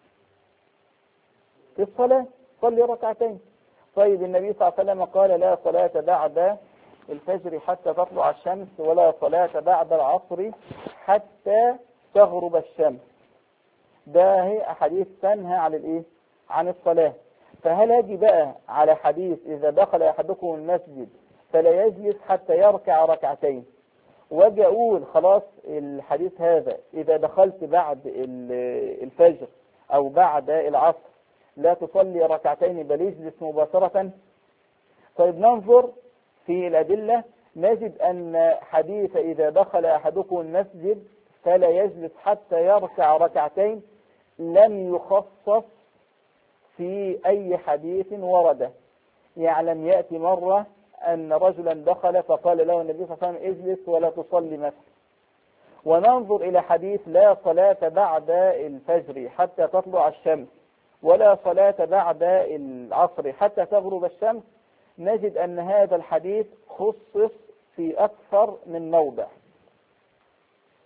في الصلاة، صلي ركعتين. طيب النبي صلى الله عليه وسلم قال لا صلاة بعد الفجر حتى تطلع الشمس ولا صلاة بعد العصر حتى تغرب الشمس. ده هي أحاديث تنهى عن الإيه؟ عن الصلاة. فهل أجي بقى على حديث إذا دخل أحدكم المسجد فلا يجلس حتى يركع ركعتين، واجي أقول خلاص الحديث هذا إذا دخلت بعد الفجر أو بعد العصر لا تصلي ركعتين بل يجلس مباشرة؟ طيب ننظر في الأدلة نجد أن حديث إذا دخل أحدكم المسجد فلا يجلس حتى يركع ركعتين لم يخصص في أي حديث ورد. يعني لم يأتي مرة أن رجلا دخل فقال له النبي صلى الله عليه وسلم اجلس ولا تصلي مثلا. وننظر إلى حديث لا صلاة بعد الفجر حتى تطلع الشمس ولا صلاة بعد العصر حتى تغرب الشمس، نجد أن هذا الحديث خصص في أكثر من موضع.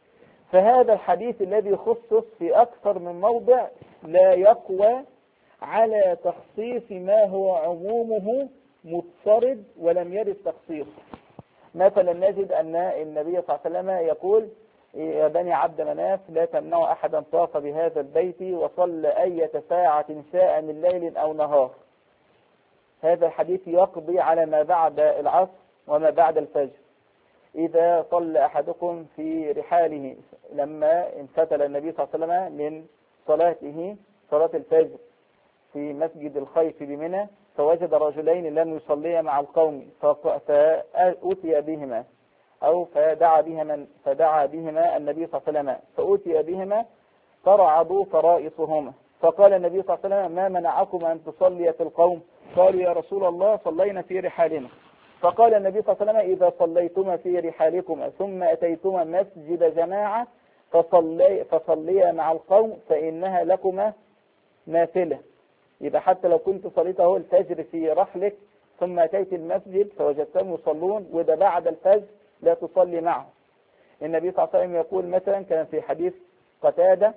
فهذا الحديث الذي خصص في أكثر من موضع لا يقوى على تخصيص ما هو عمومه مضطرد ولم يرد تخصيصه. مثلا نجد أن النبي صلى الله عليه وسلم يقول يا بني عبد مناف لا تمنعوا أحدا طاف بهذا البيت وصلى أية ساعة شاء من ليل أو نهار. هذا الحديث يقضي على ما بعد العصر وما بعد الفجر. إذا صلى أحدكم في رحاله، لما انفتل النبي صلى الله عليه وسلم من صلاته صلاة الفجر في مسجد الخيف بمنى، فوجد رجلين لم يصليا مع القوم فأتي بهما أو فدعا بهما النبي صلى الله عليه وسلم، فأتي بهما فرعضوا فرائصهما، فقال النبي صلى الله عليه وسلم ما منعكم أن تصلي في القوم؟ قالوا يا رسول الله صلينا في رحالنا. فقال النبي صلى الله عليه وسلم إذا صليتما في رحالكما ثم أتيتما مسجد جماعة فصليا مع القوم فإنها لكما نافلة. يبقى حتى لو كنت صليته الفجر في رحلك ثم أتيت المسجد فوجدتهم يصلون وده بعد الفجر لا تصلي معه. النبي صلى الله عليه وسلم يقول مثلا كان في حديث قتادة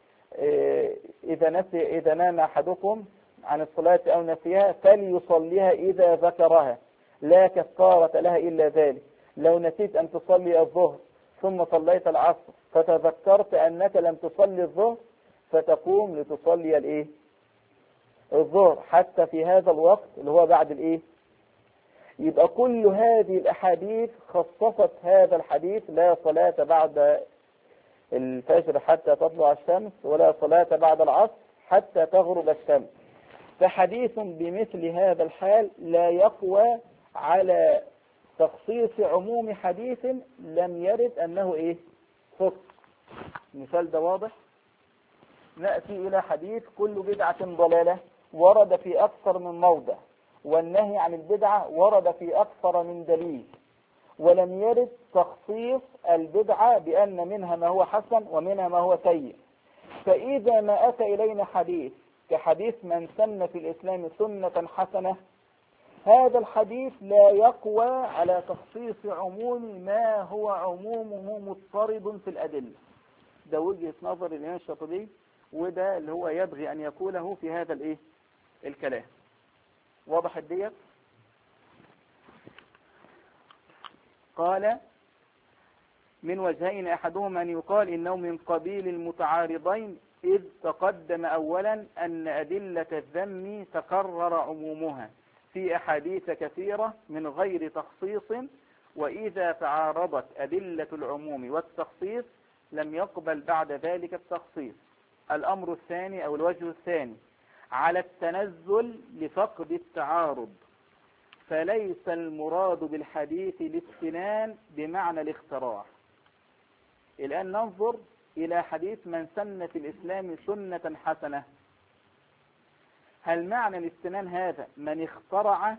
إذا نام أحدكم عن الصلاة أو نسيها فليصليها إذا ذكرها لا كفارة لها إلا ذلك. لو نسيت أن تصلي الظهر ثم صليت العصر فتذكرت أنك لم تصلي الظهر فتقوم لتصلي الظهر حتى في هذا الوقت اللي هو بعد يبقى كل هذه الأحاديث خصصت هذا الحديث لا صلاة بعد الفجر حتى تطلع الشمس ولا صلاة بعد العصر حتى تغرب الشمس. فحديث بمثل هذا الحال لا يقوى على تخصيص عموم حديث لم يرد أنه خص. مثال ده واضح. نأتي إلى حديث كل بدعة ضلالة ورد في أكثر من موضع، والنهي عن البدعة ورد في أكثر من دليل، ولم يرد تخصيص البدعة بأن منها ما هو حسن ومنها ما هو سيء. فإذا ما أتى إلينا حديث كحديث من سن في الإسلام سنة حسنة، هذا الحديث لا يقوى على تخصيص عموم ما هو عمومه مضطرد في الأدلة. ده وجهة نظر الإمام الشاطبي، وده اللي هو يبغي أن يقوله في هذا الكلام. واضح الديت؟ قال من وجهين أحدهما أن يقال إنه من قبيل المتعارضين، إذ تقدم أولا أن أدلة الذم تكرر عمومها في أحاديث كثيرة من غير تخصيص، وإذا تعارضت أدلة العموم والتخصيص لم يقبل بعد ذلك التخصيص. الأمر الثاني أو الوجه الثاني على التنزل لفقد التعارض، فليس المراد بالحديث الاستنان بمعنى الاختراع. الآن ننظر إلى حديث من سن في الإسلام سنة حسنة. هل معنى الاستنان هذا من اخترع؟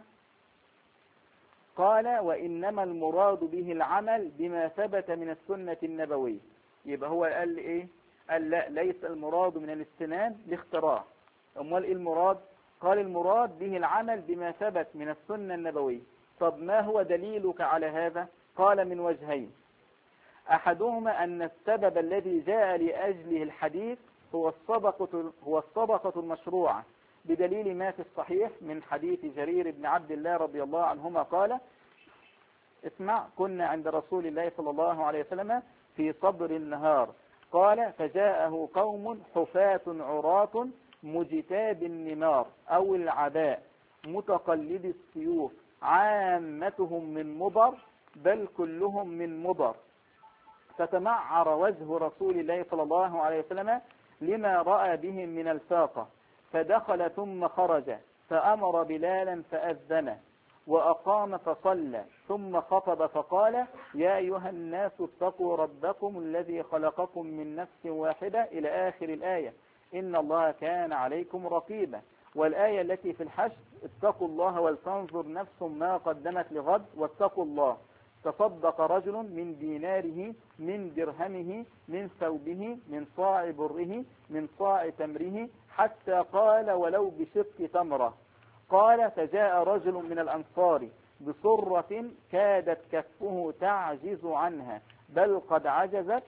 قال وإنما المراد به العمل بما ثبت من السنة النبوية. يبقى هو قال قال لا، ليس المراد من الاستنان الاختراع. أمال المراد؟ قال المراد به العمل بما ثبت من السنة النبوية. طب ما هو دليلك على هذا؟ قال من وجهين. أحدهما أن السبب الذي جاء لأجله الحديث هو الصدقة المشروعة، بدليل ما في الصحيح من حديث جرير بن عبد الله رضي الله عنهما قال اسمع كنا عند رسول الله صلى الله عليه وسلم في صبر النهار، قال فجاءه قوم حفاة عراة مجتاب النمار أو العباء متقلد السيوف عامتهم من مضر بل كلهم من مضر، فتمعر وجه رسول الله صلى الله عليه وسلم لما رأى بهم من الفاقة، فدخل ثم خرج فأمر بلالا فأذن وأقام فصلى ثم خطب فقال يا أيها الناس اتقوا ربكم الذي خلقكم من نفس واحدة إلى آخر الآية إن الله كان عليكم رقيبا. والآية التي في الحشر اتقوا الله ولتنظر نفس ما قدمت لغد واتقوا الله. تصدق رجل من ديناره من درهمه من ثوبه من صاع بره من صاع تمره حتى قال ولو بشق تمرة. قال فجاء رجل من الأنصار بصرة كادت كفه تعجز عنها بل قد عجزت،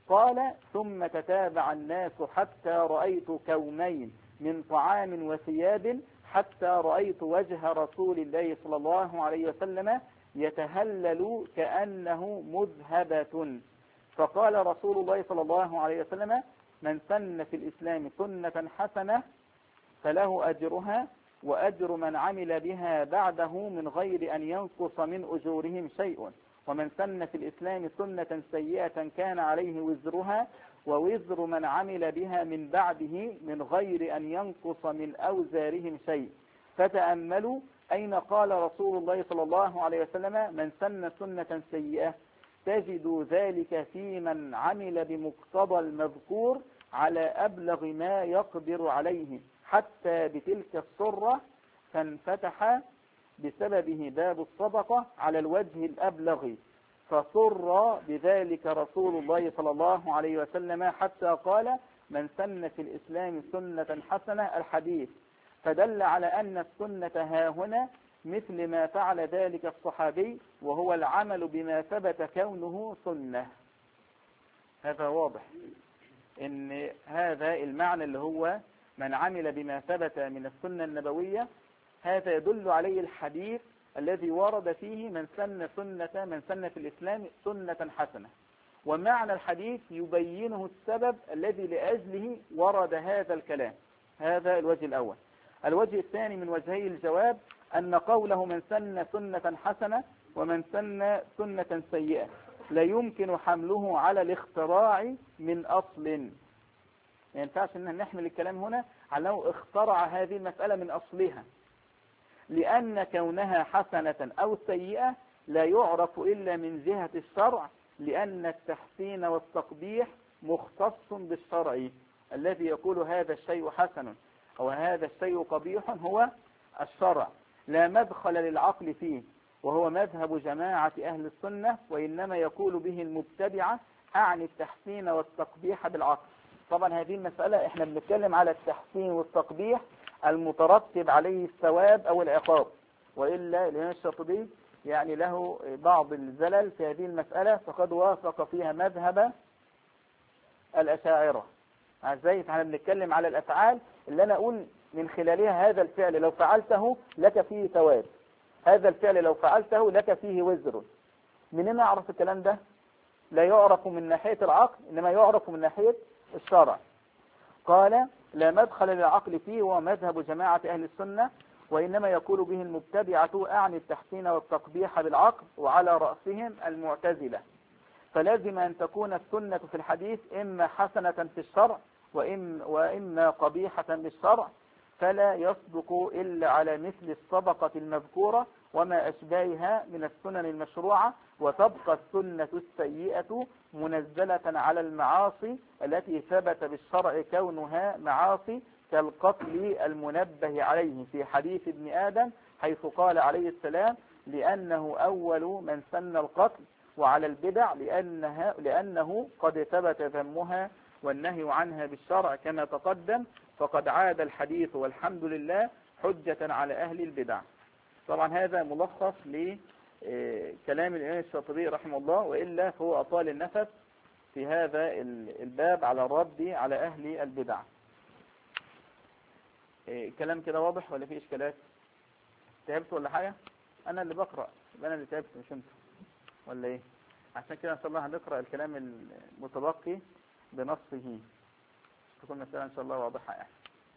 قال ثم تتابع الناس حتى رأيت كومين من طعام وثياب حتى رأيت وجه رسول الله صلى الله عليه وسلم يتهلل كأنه مذهبة. فقال رسول الله صلى الله عليه وسلم من سن في الإسلام سنة حسنة فله أجرها وأجر من عمل بها بعده من غير أن ينقص من أجورهم شيء، ومن سن في الإسلام سنة سيئة كان عليه وزرها ووزر من عمل بها من بعده من غير أن ينقص من أوزارهم شيء. فتأملوا أين قال رسول الله صلى الله عليه وسلم من سن سنة سيئة، تجد ذلك في من عمل بمقتضى المذكور على أبلغ ما يقدر عليه حتى بتلك الصرة فانفتح بسببه باب الصدقة على الوجه الأبلغ، فصر بذلك رسول الله صلى الله عليه وسلم حتى قال من سن في الإسلام سنة حسنة الحديث، فدل على أن السنة ها هنا مثل ما فعل ذلك الصحابي وهو العمل بما ثبت كونه سنة. هذا واضح ان هذا المعنى اللي هو من عمل بما ثبت من السنة النبوية، هذا يدل عليه الحديث الذي ورد فيه من سن في الإسلام سنة حسنة، ومعنى الحديث يبينه السبب الذي لأجله ورد هذا الكلام. هذا الوجه الأول. الوجه الثاني من وجهي الجواب أن قوله من سن سنة حسنة ومن سن سنة سيئة لا يمكن حمله على الاختراع من أصل. ما ينفعش ان نحمل الكلام هنا على أنه اخترع هذه المسألة من أصلها، لأن كونها حسنة أو سيئة لا يعرف إلا من جهة الشرع، لأن التحسين والتقبيح مختص بالشرع. الذي يقول هذا الشيء حسن أو هذا الشيء قبيح هو الشرع، لا مدخل للعقل فيه، وهو مذهب جماعة أهل السنة، وإنما يقول به المبتدعة أعني التحسين والتقبيح بالعقل. طبعا هذه المسألة احنا بنتكلم على التحسين والتقبيح المترتب عليه الثواب أو العقاب، وإلا الإمام الشاطبي يعني له بعض الزلل في هذه المسألة، فقد وافق فيها مذهب الأشاعرة. ازاي احنا بنتكلم على الأفعال اللي أنا أقول من خلالها هذا الفعل لو فعلته لك فيه ثواب، هذا الفعل لو فعلته لك فيه وزر. منين نعرف الكلام ده؟ لا يعرف من ناحية العقل، إنما يعرف من ناحية الشرع. قال لا مدخل للعقل فيه ومذهب جماعة أهل السنة، وإنما يقول به المبتدعة أعني التحسين والتقبيح بالعقل، وعلى رأسهم المعتزلة. فلازم أن تكون السنة في الحديث إما حسنة في الشرع وإما قبيحة بالشرع، فلا يصدق إلا على مثل الصدقة المذكورة وما أشباهها من السنن المشروعة، وتبقى السنة السيئة منزلة على المعاصي التي ثبت بالشرع كونها معاصي، كالقتل المنبه عليه في حديث ابن آدم، حيث قال عليه السلام لأنه أول من سن القتل، وعلى البدع لأنه قد ثبت ذمها والنهي عنها بالشرع كما تقدم، فقد عاد الحديث والحمد لله حجة على أهل البدع. طبعا هذا ملخص لكلام الإمام الشاطبي رحمه الله، وإلا فهو أطال النفس في هذا الباب على الرد على أهل البدع. كلام كده واضح ولا في إشكالات؟ تعبت ولا حاجة؟ أنا اللي بقرأ، أنا اللي تعبت مش أنت ولا إيه؟ عشان كده إن شاء الله هنقرأ الكلام المتبقي بنصه، تكون مسألة إن شاء الله واضحة يعني.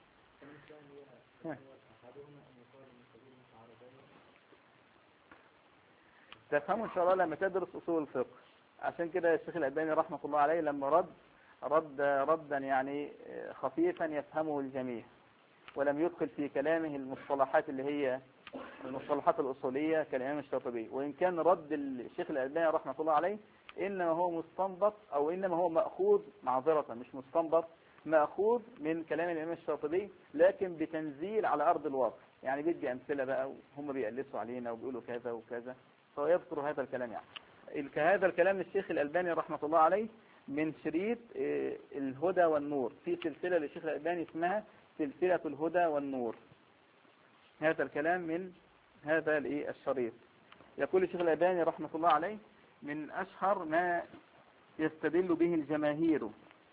تفهموا إن شاء الله لما تدرس أصول الفقه. عشان كده الشيخ الألباني رحمة الله عليه لما ردا يعني خفيفا يفهمه الجميع، ولم يدخل في كلامه المصطلحات اللي هي المصطلحات الأصولية كالإمام الشاطبي، وإن كان رد الشيخ الألباني رحمة الله عليه إنما هو مستنبط أو إنما هو مأخوذ، معذرة مش مستنبط، مأخوذ من كلام الإمام الشاطبي لكن بتنزيل على أرض الواقع، يعني بيدي أمثلة بقى وهم بيقلسوا علينا وبيقولوا كذا وكذا، فهو يذكر هذا الكلام. يعني هذا الكلام للشيخ الألباني رحمة الله عليه من شريط الهدى والنور، في سلسلة للشيخ الألباني اسمها سلسلة الهدى والنور. هذا الكلام من هذا الشريط. يقول الشيخ الألباني رحمة الله عليه من أشهر ما يستدل به الجماهير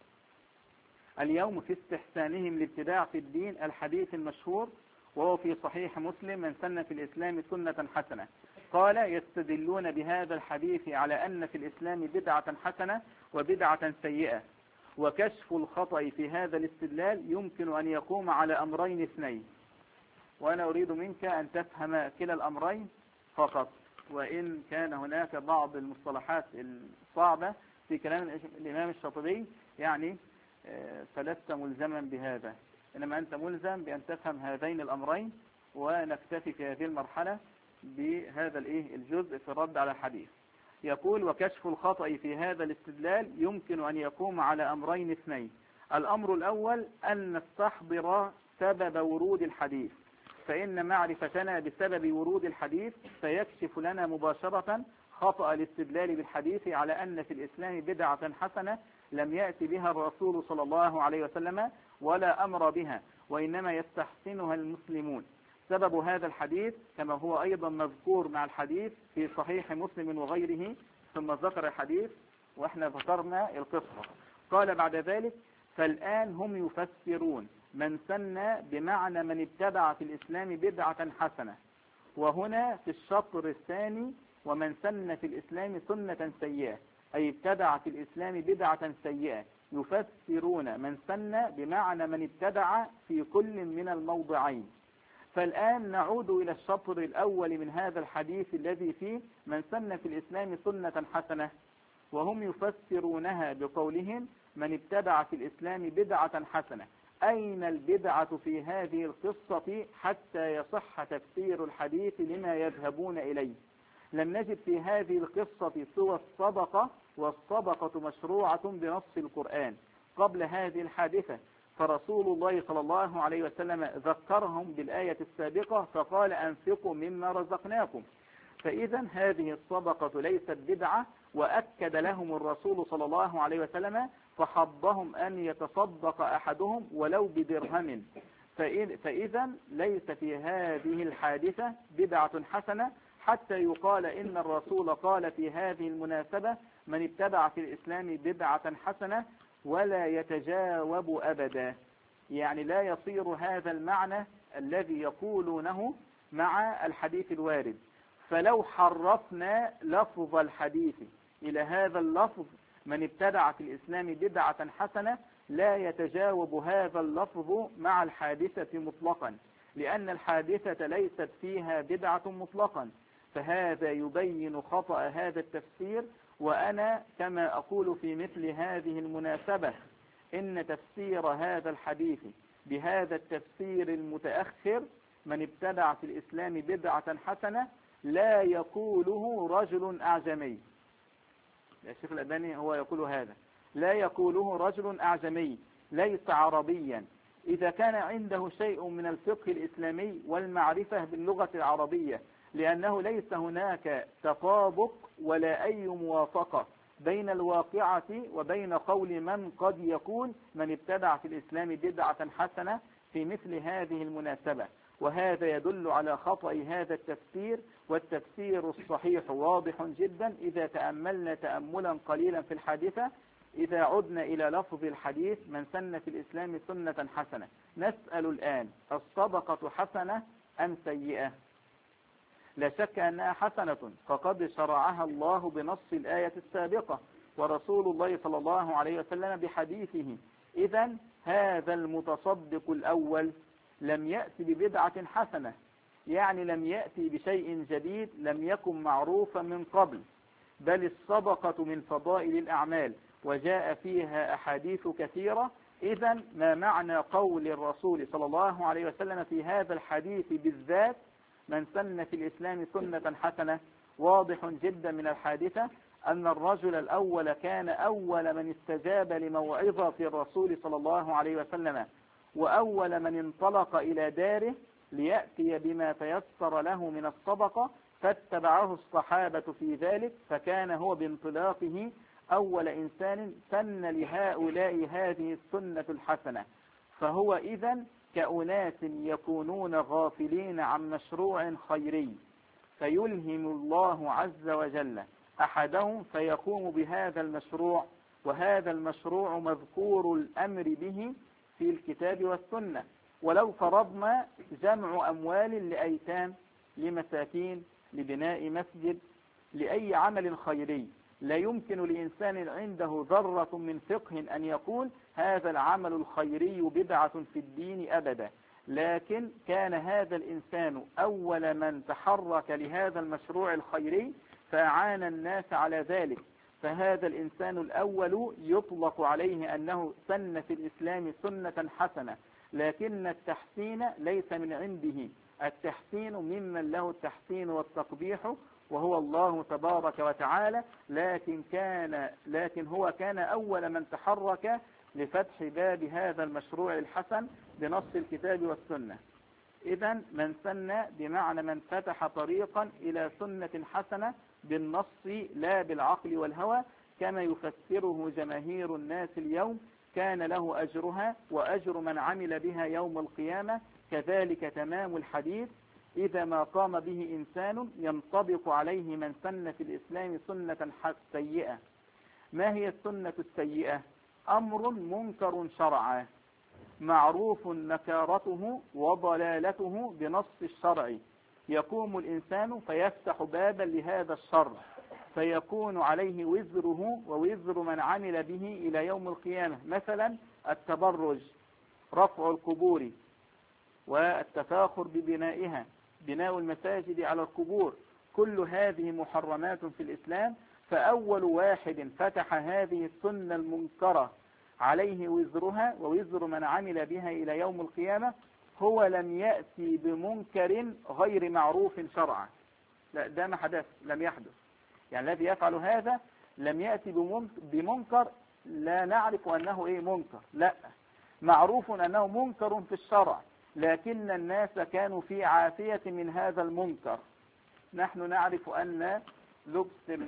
اليوم في استحسانهم الابتداع في الدين الحديث المشهور وهو في صحيح مسلم: من سن في الإسلام سنة حسنة. قال: يستدلون بهذا الحديث على أن في الإسلام بدعة حسنة وبدعة سيئة. وكشف الخطأ في هذا الاستدلال يمكن أن يقوم على أمرين اثنين، وأنا أريد منك أن تفهم كلا الأمرين فقط، وإن كان هناك بعض المصطلحات الصعبة في كلام الإمام الشاطبي يعني فلست ملزما بهذا، إنما أنت ملزم بأن تفهم هذين الأمرين، ونكتفي في هذه المرحلة بهذا الجزء في الرد على الحديث. يقول: وكشف الخطأ في هذا الاستدلال يمكن أن يقوم على أمرين اثنين. الأمر الأول أن نستحضر سبب ورود الحديث، فإن معرفتنا بسبب ورود الحديث سيكشف لنا مباشرة خطأ الاستدلال بالحديث على أن في الإسلام بدعة حسنة لم يأتي بها الرسول صلى الله عليه وسلم ولا أمر بها، وإنما يستحسنها المسلمون. سبب هذا الحديث كما هو أيضا مذكور مع الحديث في صحيح مسلم وغيره، ثم ذكر الحديث وإحنا ذكرنا القصة. قال بعد ذلك: فالآن هم يفسرون من سن بمعنى من ابتدع في الإسلام بدعة حسنة، وهنا في الشطر الثاني: ومن سن في الإسلام سنة سيئة، أي ابتدع في الإسلام بدعة سيئة. يفسرون من سن بمعنى من ابتدع في كل من الموضعين. فالآن نعود إلى الشطر الأول من هذا الحديث الذي فيه من سن في الإسلام سنة حسنة، وهم يفسرونها بقولهم من ابتدع في الإسلام بدعة حسنة. أين البدعة في هذه القصة حتى يصح تفسير الحديث لما يذهبون إليه؟ لم نجد في هذه القصة سوى الصدقة، والصدقة مشروعة بنص القرآن قبل هذه الحادثة، فرسول الله صلى الله عليه وسلم ذكرهم بالآية السابقة فقال: أنفقوا مما رزقناكم. فإذا هذه الصدقة ليست بدعة، وأكد لهم الرسول صلى الله عليه وسلم فحضهم أن يتصدق أحدهم ولو بدرهم. فإذا ليس في هذه الحادثة بدعة حسنة حتى يقال إن الرسول قال في هذه المناسبة من ابتدع في الإسلام بدعة حسنة، ولا يتجاوب أبدا. يعني لا يصير هذا المعنى الذي يقولونه مع الحديث الوارد. فلو حرفنا لفظ الحديث إلى هذا اللفظ من ابتدع في الإسلام بدعة حسنة، لا يتجاوب هذا اللفظ مع الحادثة مطلقا، لأن الحادثة ليست فيها بدعة مطلقا. فهذا يبين خطأ هذا التفسير. وأنا كما أقول في مثل هذه المناسبة إن تفسير هذا الحديث بهذا التفسير المتأخر من ابتدع في الإسلام بدعة حسنة لا يقوله رجل أعجمي. الشيخ الألباني هو يقول هذا، لا يقوله رجل أعجمي ليس عربيا إذا كان عنده شيء من الفقه الإسلامي والمعرفة باللغة العربية، لأنه ليس هناك تطابق ولا أي موافقة بين الواقعة وبين قول من قد يكون من ابتدع في الإسلام بدعة حسنة في مثل هذه المناسبة. وهذا يدل على خطأ هذا التفسير. والتفسير الصحيح واضح جدا إذا تأملنا تأملا قليلا في الحادثة. إذا عدنا إلى لفظ الحديث من سن في الإسلام سنة حسنة، نسأل الآن: الصدقة حسنة أم سيئة؟ لا شك أنها حسنة، فقد شرعها الله بنص الآية السابقة ورسول الله صلى الله عليه وسلم بحديثه. إذن هذا المتصدق الأول لم يأتي ببدعة حسنة، يعني لم يأتي بشيء جديد لم يكن معروفا من قبل، بل الصدقة من فضائل الأعمال وجاء فيها أحاديث كثيرة. إذن ما معنى قول الرسول صلى الله عليه وسلم في هذا الحديث بالذات من سن في الإسلام سنة حسنة؟ واضح جدا من الحادثة أن الرجل الأول كان أول من استجاب لموعظة الرسول صلى الله عليه وسلم، وأول من انطلق إلى داره ليأتي بما تيسر له من الصدقة، فاتبعه الصحابة في ذلك، فكان هو بانطلاقه أول إنسان سن لهؤلاء هذه السنة الحسنة. فهو إذن كأناس يكونون غافلين عن مشروع خيري، فيلهم الله عز وجل أحدهم فيقوم بهذا المشروع وهذا المشروع مذكور الأمر به في الكتاب والسنة. ولو فرضنا جمع أموال لأيتام، لمساكين، لبناء مسجد، لأي عمل خيري، لا يمكن لإنسان عنده ذرة من فقه أن يقول هذا العمل الخيري بدعة في الدين أبدا. لكن كان هذا الإنسان أول من تحرك لهذا المشروع الخيري فأعان الناس على ذلك، فهذا الإنسان الأول يطلق عليه أنه سن في الإسلام سنة حسنة، لكن التحسين ليس من عنده، التحسين ممن له التحسين والتقبيح وهو الله تبارك وتعالى، لكن هو كان أول من تحرك لفتح باب هذا المشروع الحسن بنص الكتاب والسنة. إذا من سن بمعنى من فتح طريقا إلى سنة حسنة بالنص لا بالعقل والهوى، كما يفسره جماهير الناس اليوم، كان له أجرها وأجر من عمل بها يوم القيامة. كذلك تمام الحديث: إذا ما قام به إنسان ينطبق عليه من سن في الإسلام سنة سيئة. ما هي السنة السيئة؟ أمر منكر شرعا معروف نكارته وضلالته بنص الشرع، يقوم الإنسان فيفتح بابا لهذا الشر فيكون عليه وزره ووزر من عمل به إلى يوم القيامة. مثلا التبرج، رفع القبور، والتفاخر ببنائها، بناء المساجد على القبور، كل هذه محرمات في الإسلام. فأول واحد فتح هذه السنة المنكرة عليه وزرها ووزر من عمل بها إلى يوم القيامة، هو لم يأتي بمنكر غير معروف شرعا. لا، ده ما حدث، لم يحدث. يعني الذي يفعل هذا لم يأتي بمنكر لا نعرف أنه منكر، لا، معروف أنه منكر في الشرع، لكن الناس كانوا في عافية من هذا المنكر. نحن نعرف أن لبس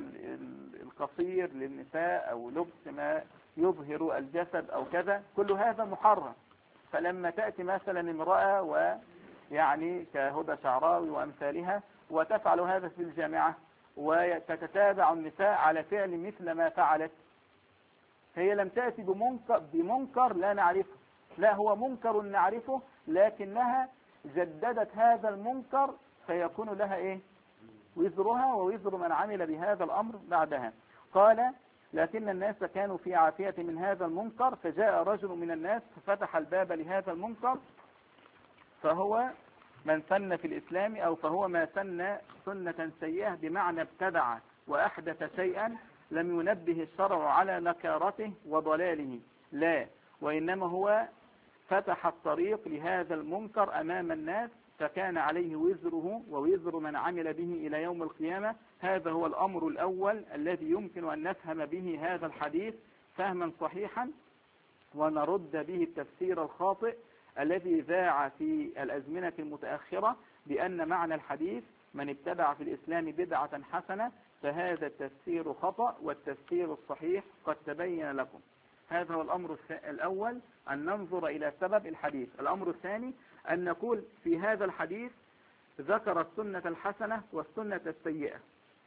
القصير للنساء أو لبس ما يظهر الجسد أو كذا، كل هذا محرم. فلما تأتي مثلا امرأة ويعني كهدى شعراوي وأمثالها وتفعل هذا في الجامعة وتتتابع النساء على فعل مثل ما فعلت، هي لم تأتي بمنكر لا نعرفه، لا، هو منكر نعرفه، لكنها جددت هذا المنكر فيكون لها وزرها ووزر من عمل بهذا الأمر بعدها. قال: لكن الناس كانوا في عافية من هذا المنكر، فجاء رجل من الناس ففتح الباب لهذا المنكر، فهو من سن في الإسلام، أو فهو ما سن سنة سيئة بمعنى ابتدع وأحدث شيئا لم ينبه الشرع على نكارته وضلاله، لا، وإنما هو فتح الطريق لهذا المنكر أمام الناس، فكان عليه وزره ووزر من عمل به إلى يوم القيامة. هذا هو الأمر الأول الذي يمكن أن نفهم به هذا الحديث فهما صحيحا، ونرد به التفسير الخاطئ الذي ذاع في الأزمنة المتأخرة بأن معنى الحديث من ابتدع في الإسلام بدعة حسنة، فهذا التفسير خطأ، والتفسير الصحيح قد تبين لكم. هذا هو الأمر الأول، أن ننظر إلى سبب الحديث. الأمر الثاني أن نقول في هذا الحديث ذكر السنة الحسنة والسنة السيئة.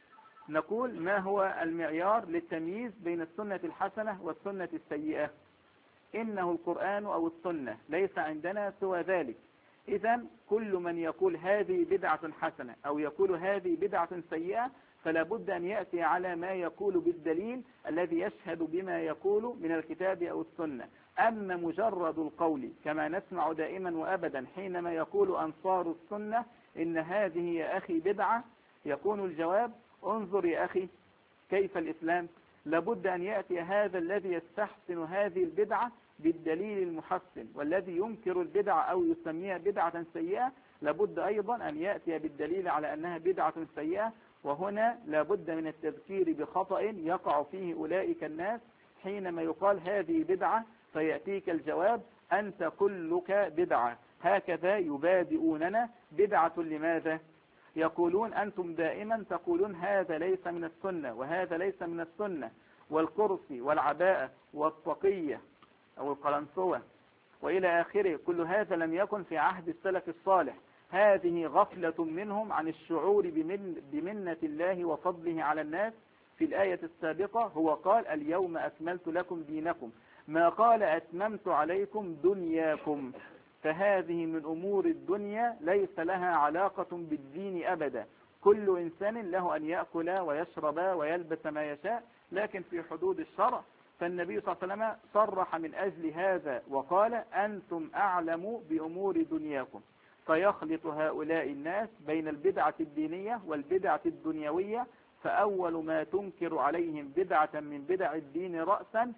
نقول: ما هو المعيار للتمييز بين السنة الحسنة والسنة السيئة؟ إنه القرآن أو السنة، ليس عندنا سوى ذلك. إذن كل من يقول هذه بدعة حسنة أو يقول هذه بدعة سيئة فلا بد أن يأتي على ما يقول بالدليل الذي يشهد بما يقول من الكتاب أو السنة. أما مجرد القول كما نسمع دائما وأبدا حينما يقول أنصار السنة إن هذه يا أخي بدعة، يكون الجواب: انظر يا أخي كيف الإسلام. لابد أن يأتي هذا الذي يستحسن هذه البدعة بالدليل المحسن، والذي ينكر البدعة أو يسميها بدعة سيئة لابد أيضا أن يأتي بالدليل على أنها بدعة سيئة. وهنا لابد من التذكير بخطأ يقع فيه أولئك الناس حينما يقال هذه بدعة فيأتيك الجواب: أنت كلك بدعة. هكذا يبادئوننا. بدعة لماذا؟ يقولون أنتم دائما تقولون هذا ليس من السنة وهذا ليس من السنة، والكرسي والعباءة والطقية أو القلنسوة وإلى آخره، كل هذا لم يكن في عهد السلف الصالح. هذه غفلة منهم عن الشعور بمنة الله وفضله على الناس، في الآية السابقة هو قال اليوم أكملت لكم دينكم، ما قال أتممت عليكم دنياكم. فهذه من أمور الدنيا ليس لها علاقة بالدين أبدا. كل إنسان له أن يأكل ويشرب ويلبس ما يشاء، لكن في حدود الشرع. فالنبي صلى الله عليه وسلم صرح من أجل هذا وقال أنتم أعلم بأمور دنياكم. فيخلط هؤلاء الناس بين البدعة الدينية والبدعة الدنيوية، فأول ما تنكر عليهم بدعة من بدع الدين رأسا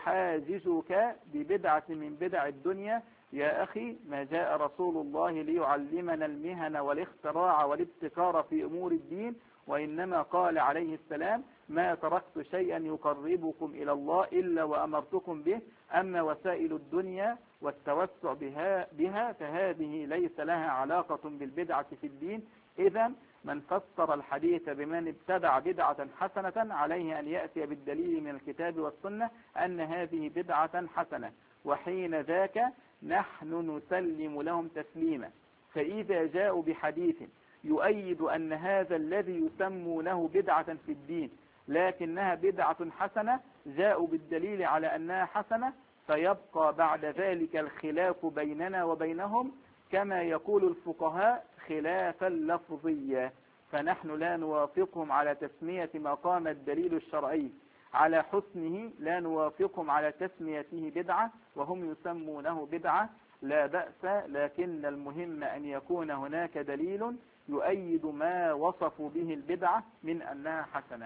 يحاجزك ببدعة من بدع الدنيا. يا أخي، ما جاء رسول الله ليعلمنا المهن والاختراع والابتكار في أمور الدين، وإنما قال عليه السلام ما تركت شيئا يقربكم إلى الله إلا وأمرتكم به، أما وسائل الدنيا والتوسع بها فهذه ليس لها علاقة بالبدعة في الدين. إذن من فسر الحديث بمن ابتدع بدعة حسنة عليه أن يأتي بالدليل من الكتاب والسنة أن هذه بدعة حسنة، وحين ذاك نحن نسلم لهم تسليما. فإذا جاءوا بحديث يؤيد أن هذا الذي يسمونه بدعة في الدين لكنها بدعة حسنة، جاءوا بالدليل على أنها حسنة، فيبقى بعد ذلك الخلاف بيننا وبينهم كما يقول الفقهاء خلافا لفظيا. فنحن لا نوافقهم على تسمية ما قام الدليل الشرعي على حسنه، لا نوافقهم على تسميته بدعة وهم يسمونه بدعة، لا بأس، لكن المهم أن يكون هناك دليل يؤيد ما وصفوا به البدعة من أنها حسنة.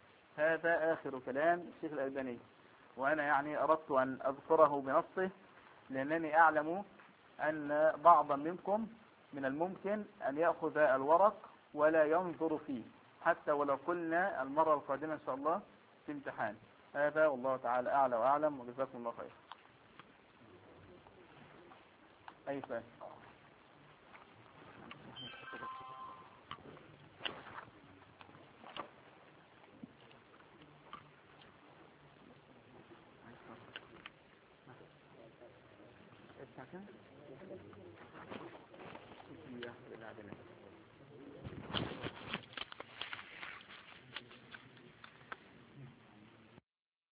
هذا آخر كلام الشيخ الألباني، وأنا يعني أردت أن أذكره بنصه لأنني أعلم أن بعضا منكم من الممكن أن يأخذ الورق ولا ينظر فيه، حتى ولو قلنا المرة القادمة إن شاء الله في امتحان. هذا والله تعالى أعلى وأعلم، وجزاكم الله خير. أي سؤال؟ الساعة كم؟